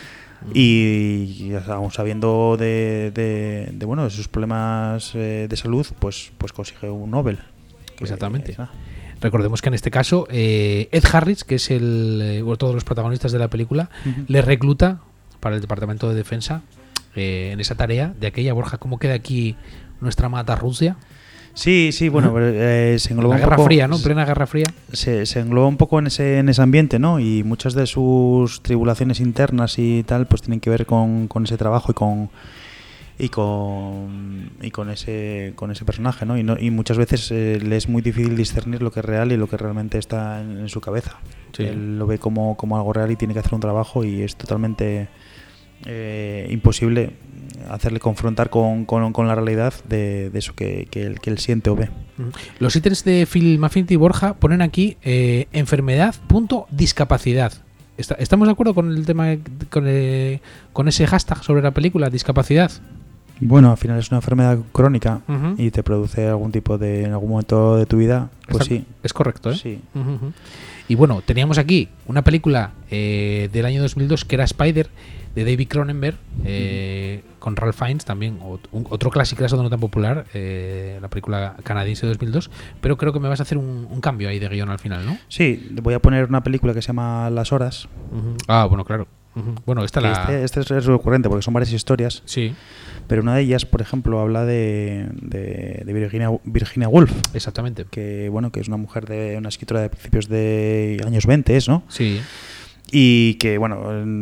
S2: y, y aún sabiendo de, de, de bueno de sus problemas eh, de salud, pues pues consigue un Nobel.
S1: Exactamente. Eh, Recordemos que en este caso eh, Ed Harris, que es el eh, uno de los protagonistas de la película, uh-huh. le recluta para el Departamento de Defensa eh, en esa tarea de aquella. Borja, ¿cómo queda aquí nuestra amada Rusia?
S2: Sí, sí, bueno, uh-huh. eh, se engloba
S1: la
S2: un
S1: Guerra
S2: poco,
S1: Fría, ¿no? Plena Guerra Fría.
S2: Se, se engloba un poco en ese en ese ambiente, ¿no? Y muchas de sus tribulaciones internas y tal, pues tienen que ver con, con ese trabajo y con y con y con ese con ese personaje, ¿no? Y, no, y muchas veces eh, le es muy difícil discernir lo que es real y lo que realmente está en, en su cabeza. Sí. Él lo ve como, como algo real y tiene que hacer un trabajo y es totalmente eh, imposible hacerle confrontar con, con, con la realidad de, de eso que, que, él, que él siente o ve.
S1: Los ítems de Film Affinity, Borja, ponen aquí eh, enfermedad punto discapacidad. ¿Estamos de acuerdo con el tema, con, el, con ese hashtag sobre la película, discapacidad?
S2: Bueno, al final es una enfermedad crónica uh-huh. y te produce algún tipo de, en algún momento de tu vida, pues Está, sí.
S1: Es correcto, ¿eh?
S2: Sí.
S1: Uh-huh. Y bueno, teníamos aquí una película eh, del año dos mil dos que era Spider, de David Cronenberg, eh, uh-huh. con Ralph Fiennes también, un, otro clasicazo no tan popular, eh, la película canadiense de dos mil dos, pero creo que me vas a hacer un, un cambio ahí de guión al final, ¿no?
S2: Sí, voy a poner una película que se llama Las Horas.
S1: Uh-huh. Ah, bueno, claro. Uh-huh. Bueno, esta la...
S2: este, este es recurrente porque son varias historias.
S1: Sí.
S2: Pero una de ellas, por ejemplo, habla de, de, de Virginia, Virginia Woolf.
S1: Exactamente.
S2: Que bueno, que es una mujer de una escritora de principios de años veinte, ¿no?
S1: Sí.
S2: Y que bueno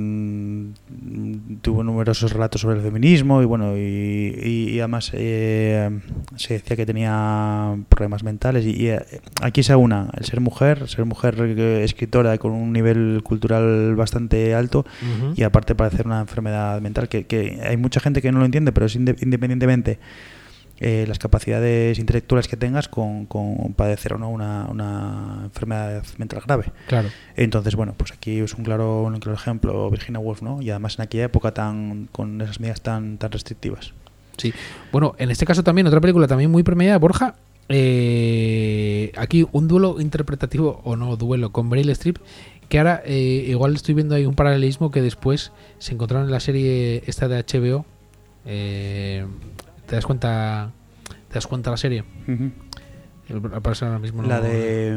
S2: tuvo numerosos relatos sobre el feminismo y bueno y, y, y además eh, se decía que tenía problemas mentales y, y aquí se aúna el ser mujer, ser mujer escritora con un nivel cultural bastante alto uh-huh. y aparte padecer una enfermedad mental que, que hay mucha gente que no lo entiende, pero es independientemente Eh, las capacidades intelectuales que tengas con, con padecer o no una, una enfermedad mental grave.
S1: Claro.
S2: Entonces, bueno, pues aquí es un claro, un claro ejemplo Virginia Woolf, ¿no? Y además en aquella época tan con esas medidas tan, tan restrictivas.
S1: Sí. Bueno, en este caso también, otra película también muy premiada, Borja. Eh, aquí un duelo interpretativo, o no duelo, con Meryl Streep, que ahora eh, igual estoy viendo ahí un paralelismo que después se encontraron en la serie esta de H B O. Eh... ¿Te das cuenta ¿Te das cuenta de la serie?
S2: Uh-huh.
S1: Ahora mismo no,
S2: la de...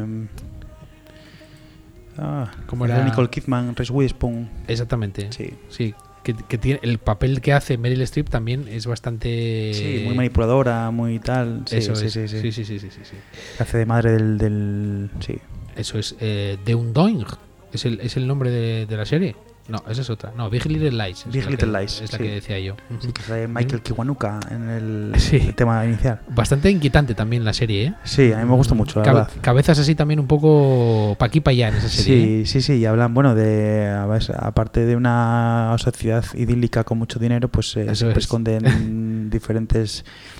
S2: Ah,
S1: ¿cómo
S2: era?
S1: era?
S2: Nicole Kidman, Reese Witherspoon.
S1: Exactamente.
S2: Sí.
S1: Sí. Que, que tiene, el papel que hace Meryl Streep también es bastante...
S2: Sí, muy manipuladora, muy tal. Sí,
S1: Eso
S2: sí,
S1: es.
S2: sí, sí.
S1: Sí, sí, sí, sí, sí, sí.
S2: Hace de madre del... del sí.
S1: Eso es. Eh, The Undoing es el, es el nombre de, de la serie. No, esa es otra. No, Big Little Lies. Es
S2: Big
S1: la
S2: Little
S1: que,
S2: Lies,
S1: Es la
S2: sí.
S1: que decía yo.
S2: Sí, que sale Michael Kiwanuka en el,
S1: Sí.
S2: el tema inicial.
S1: Bastante inquietante también la serie, ¿eh?
S2: Sí, a mí me gusta mucho, la
S1: Cabe-
S2: verdad.
S1: cabezas así también un poco pa' aquí pa' allá en esa serie.
S2: Sí, sí, sí, y hablan, bueno, de, a ver, aparte de una sociedad idílica con mucho dinero, pues eh,
S1: Eso
S2: siempre
S1: es.
S2: esconden diferentes,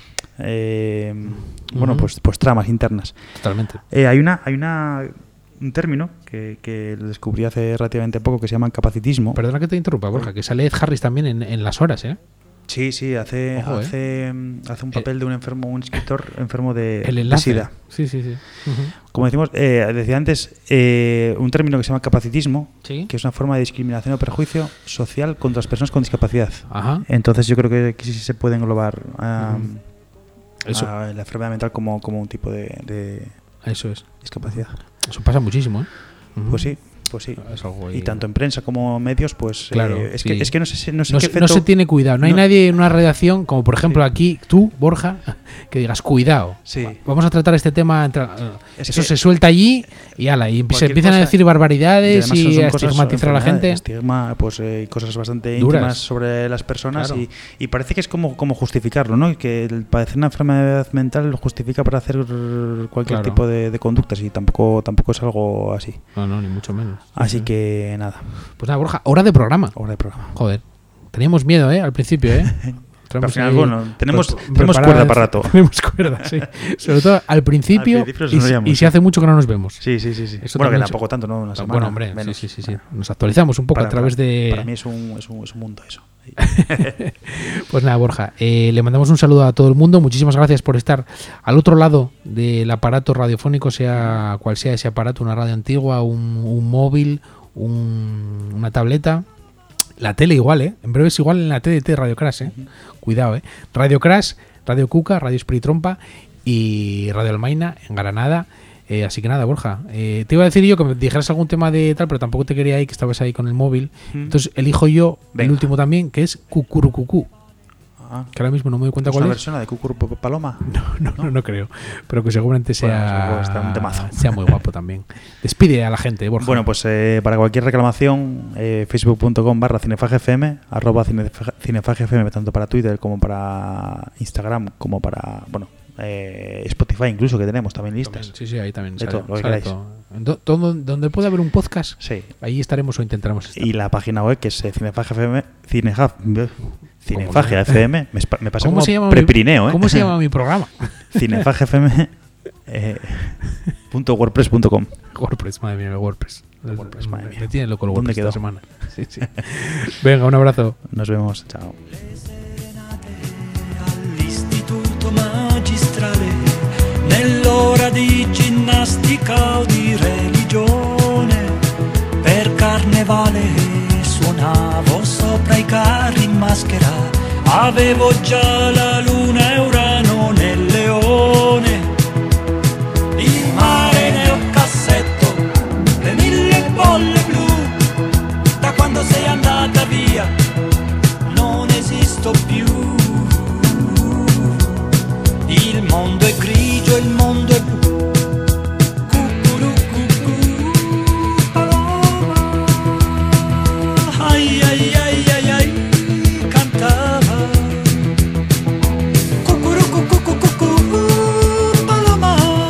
S2: eh, bueno,
S1: Ujú.
S2: pues, pues tramas internas.
S1: Totalmente.
S2: Eh, hay una, hay una, un término que, que lo descubrí hace relativamente poco que se llama capacitismo.
S1: Perdona que te interrumpa, Borja, que sale Ed Harris también en, en Las Horas, ¿eh?
S2: Sí, sí, hace,
S1: Ojo, ¿eh?
S2: hace, hace un papel de un enfermo, un escritor enfermo de,
S1: El
S2: de
S1: enlace.
S2: SIDA.
S1: Sí, sí, sí. Ujú.
S2: Como decimos, eh, decía antes, eh, un término que se llama capacitismo,
S1: Sí.
S2: que es una forma de discriminación o perjuicio social contra las personas con discapacidad.
S1: Ajá.
S2: Entonces yo creo que, que sí se puede englobar a,
S1: Eso.
S2: a la enfermedad mental como, como un tipo de, de
S1: Eso es.
S2: discapacidad.
S1: Eso pasa muchísimo, ¿eh? Ujú.
S2: Pues sí, pues sí.
S1: Es algo ahí-
S2: Y tanto en prensa como medios, pues
S1: Claro,
S2: eh, es,
S1: sí.
S2: que, es que no sé, si- no sé
S1: No,
S2: qué
S1: se- no
S2: efecto-
S1: se tiene cuidado. No hay
S2: no-
S1: nadie en una redacción, como por ejemplo aquí, tú, Borja, que digas, cuidado.
S2: Sí.
S1: va- Vamos a tratar este tema. entre-
S2: Es
S1: Eso
S2: que-
S1: se suelta allí y ala, y se
S2: Cualquier
S1: empiezan a
S2: cosa-
S1: decir barbaridades
S2: además
S1: y,
S2: son- son
S1: a
S2: cosas,
S1: estigmatizar a la
S2: enfermedades,
S1: gente.
S2: estigma, pues eh, cosas bastante
S1: Duras.
S2: íntimas sobre las personas
S1: Claro.
S2: y, y parece que es como, como justificarlo, ¿no? Y que el padecer una enfermedad mental lo justifica para hacer cualquier
S1: Claro.
S2: tipo de, de conductas y tampoco tampoco es algo así.
S1: No, no, ni mucho menos.
S2: Así
S1: Sí.
S2: que nada,
S1: Pues nada, Borja, hora de programa.
S2: hora de programa.
S1: Joder. Teníamos miedo, ¿eh? Al principio, ¿eh?
S2: Pero al final, bueno, tenemos,
S1: pre-
S2: tenemos
S1: preparadas-
S2: cuerda para rato.
S1: Tenemos cuerda, sí. Sobre todo al principio,
S2: Al principio nos
S1: y,
S2: enrollamos,
S1: y
S2: sí.
S1: si hace mucho que no nos vemos.
S2: Sí, sí, sí. sí.
S1: Eso
S2: Bueno, que
S1: también
S2: tampoco tanto, ¿no? Una semana.
S1: Bueno, hombre,
S2: menos.
S1: sí, sí, sí, sí. Nos actualizamos un poco
S2: Para-
S1: a través
S2: para-
S1: de...
S2: Para mí es un, es un, es un mundo eso.
S1: Pues nada, Borja, eh, le mandamos un saludo a todo el mundo. Muchísimas gracias por estar al otro lado del aparato radiofónico, sea cual sea ese aparato, una radio antigua, un, un móvil, un- una tableta. La tele igual, ¿eh? En breve es igual en la T D T Radio Crash, ¿eh? Cuidado, ¿eh? Radio Crash, Radio Cuca, Radio Espiritrompa y Radio Almaina en Granada. Eh, así que nada, Borja, eh, te iba a decir yo que me dijeras algún tema de tal, pero tampoco te quería ir, que estabas ahí con el móvil. Entonces elijo yo el
S2: Venga.
S1: último también, que es Cucurucucú.
S2: Ah,
S1: Que ahora mismo no me doy cuenta
S2: ¿es una
S1: cuál es.
S2: versión de Cucur Paloma?
S1: No, no, no creo. Pero que seguramente
S2: Bueno,
S1: sea,
S2: seguro que está un temazo.
S1: sea muy guapo también. Despide a la gente, Borja.
S2: Bueno, pues eh, para cualquier reclamación, eh, facebook.com barra cinefagfm, arroba cinefa- cinefagfm, tanto para Twitter como para Instagram, como para, bueno, eh, Spotify incluso, que tenemos también listas.
S1: También, sí, sí, ahí también.
S2: De
S1: sale-
S2: todo, lo que
S1: sale
S2: queráis.
S1: todo. En do- todo- donde pueda haber un podcast,
S2: Sí.
S1: ahí estaremos o intentaremos estar.
S2: Y la página web que es eh, cinefagfm, cinehub, cinefagia
S1: no?
S2: F M, me, espa- me pasa
S1: ¿Cómo
S2: como
S1: se llama
S2: prepirineo,
S1: mi,
S2: ¿eh?
S1: ¿Cómo se llama mi programa?
S2: cinefagfm eh, punto wordpress punto com.
S1: WordPress, madre mía, el WordPress.
S2: WordPress, madre
S1: me,
S2: mía.
S1: me tiene loco el
S2: ¿Dónde
S1: WordPress esta
S2: quedó?
S1: semana. Sí, sí. Venga, un abrazo.
S2: Nos vemos, chao.
S3: All'istituto magistrale, nell'ora di ginnastica o di religione, per carnevale suonavo sopra i carri in maschera, avevo già la luna e Urano nel leone, il mare nel cassetto, le mille bolle blu, da quando sei andata via non esisto più. Il mondo è grigio, il mondo è blu. Cucurucucù, paloma. Ai ai ai ai ai, cantava. Cucurucucucucucù, paloma.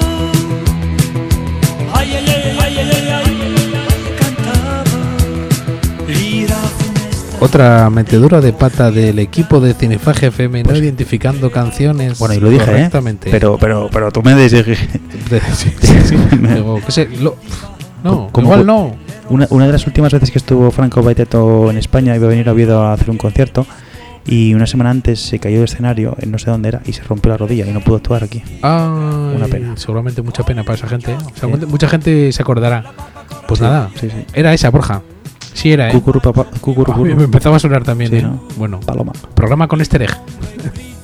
S3: Ai ai ai ai ai ai, cantava. Lira funesta.
S1: Otra metedura de pata del equipo de Cinefaje F M, no identificando canciones
S2: Bueno, y lo dije, ¿eh?
S1: correctamente.
S2: Pero, pero, pero tú me dices que
S1: De- sí, sí, sí. Digo, que sé, lo- no,
S2: ¿Cómo
S1: igual
S2: fue?
S1: no.
S2: Una, una de las últimas veces que estuvo Franco Baiteto en España, iba a venir a Oviedo a hacer un concierto y una semana antes se cayó del escenario, en no sé dónde era, y se rompió la rodilla y no pudo actuar aquí.
S1: Ay,
S2: Una pena.
S1: Seguramente mucha pena para esa gente. ¿eh? Seguramente
S2: Sí.
S1: mucha gente se acordará. Pues
S2: Sí,
S1: nada,
S2: sí, sí.
S1: era esa, Borja. Sí, era, ¿eh?
S2: Cucurru, papá, cucurru,
S1: Ah, me empezaba a sonar también.
S2: Sí,
S1: ¿eh?
S2: ¿no?
S1: Bueno,
S2: Paloma.
S1: programa con este egg.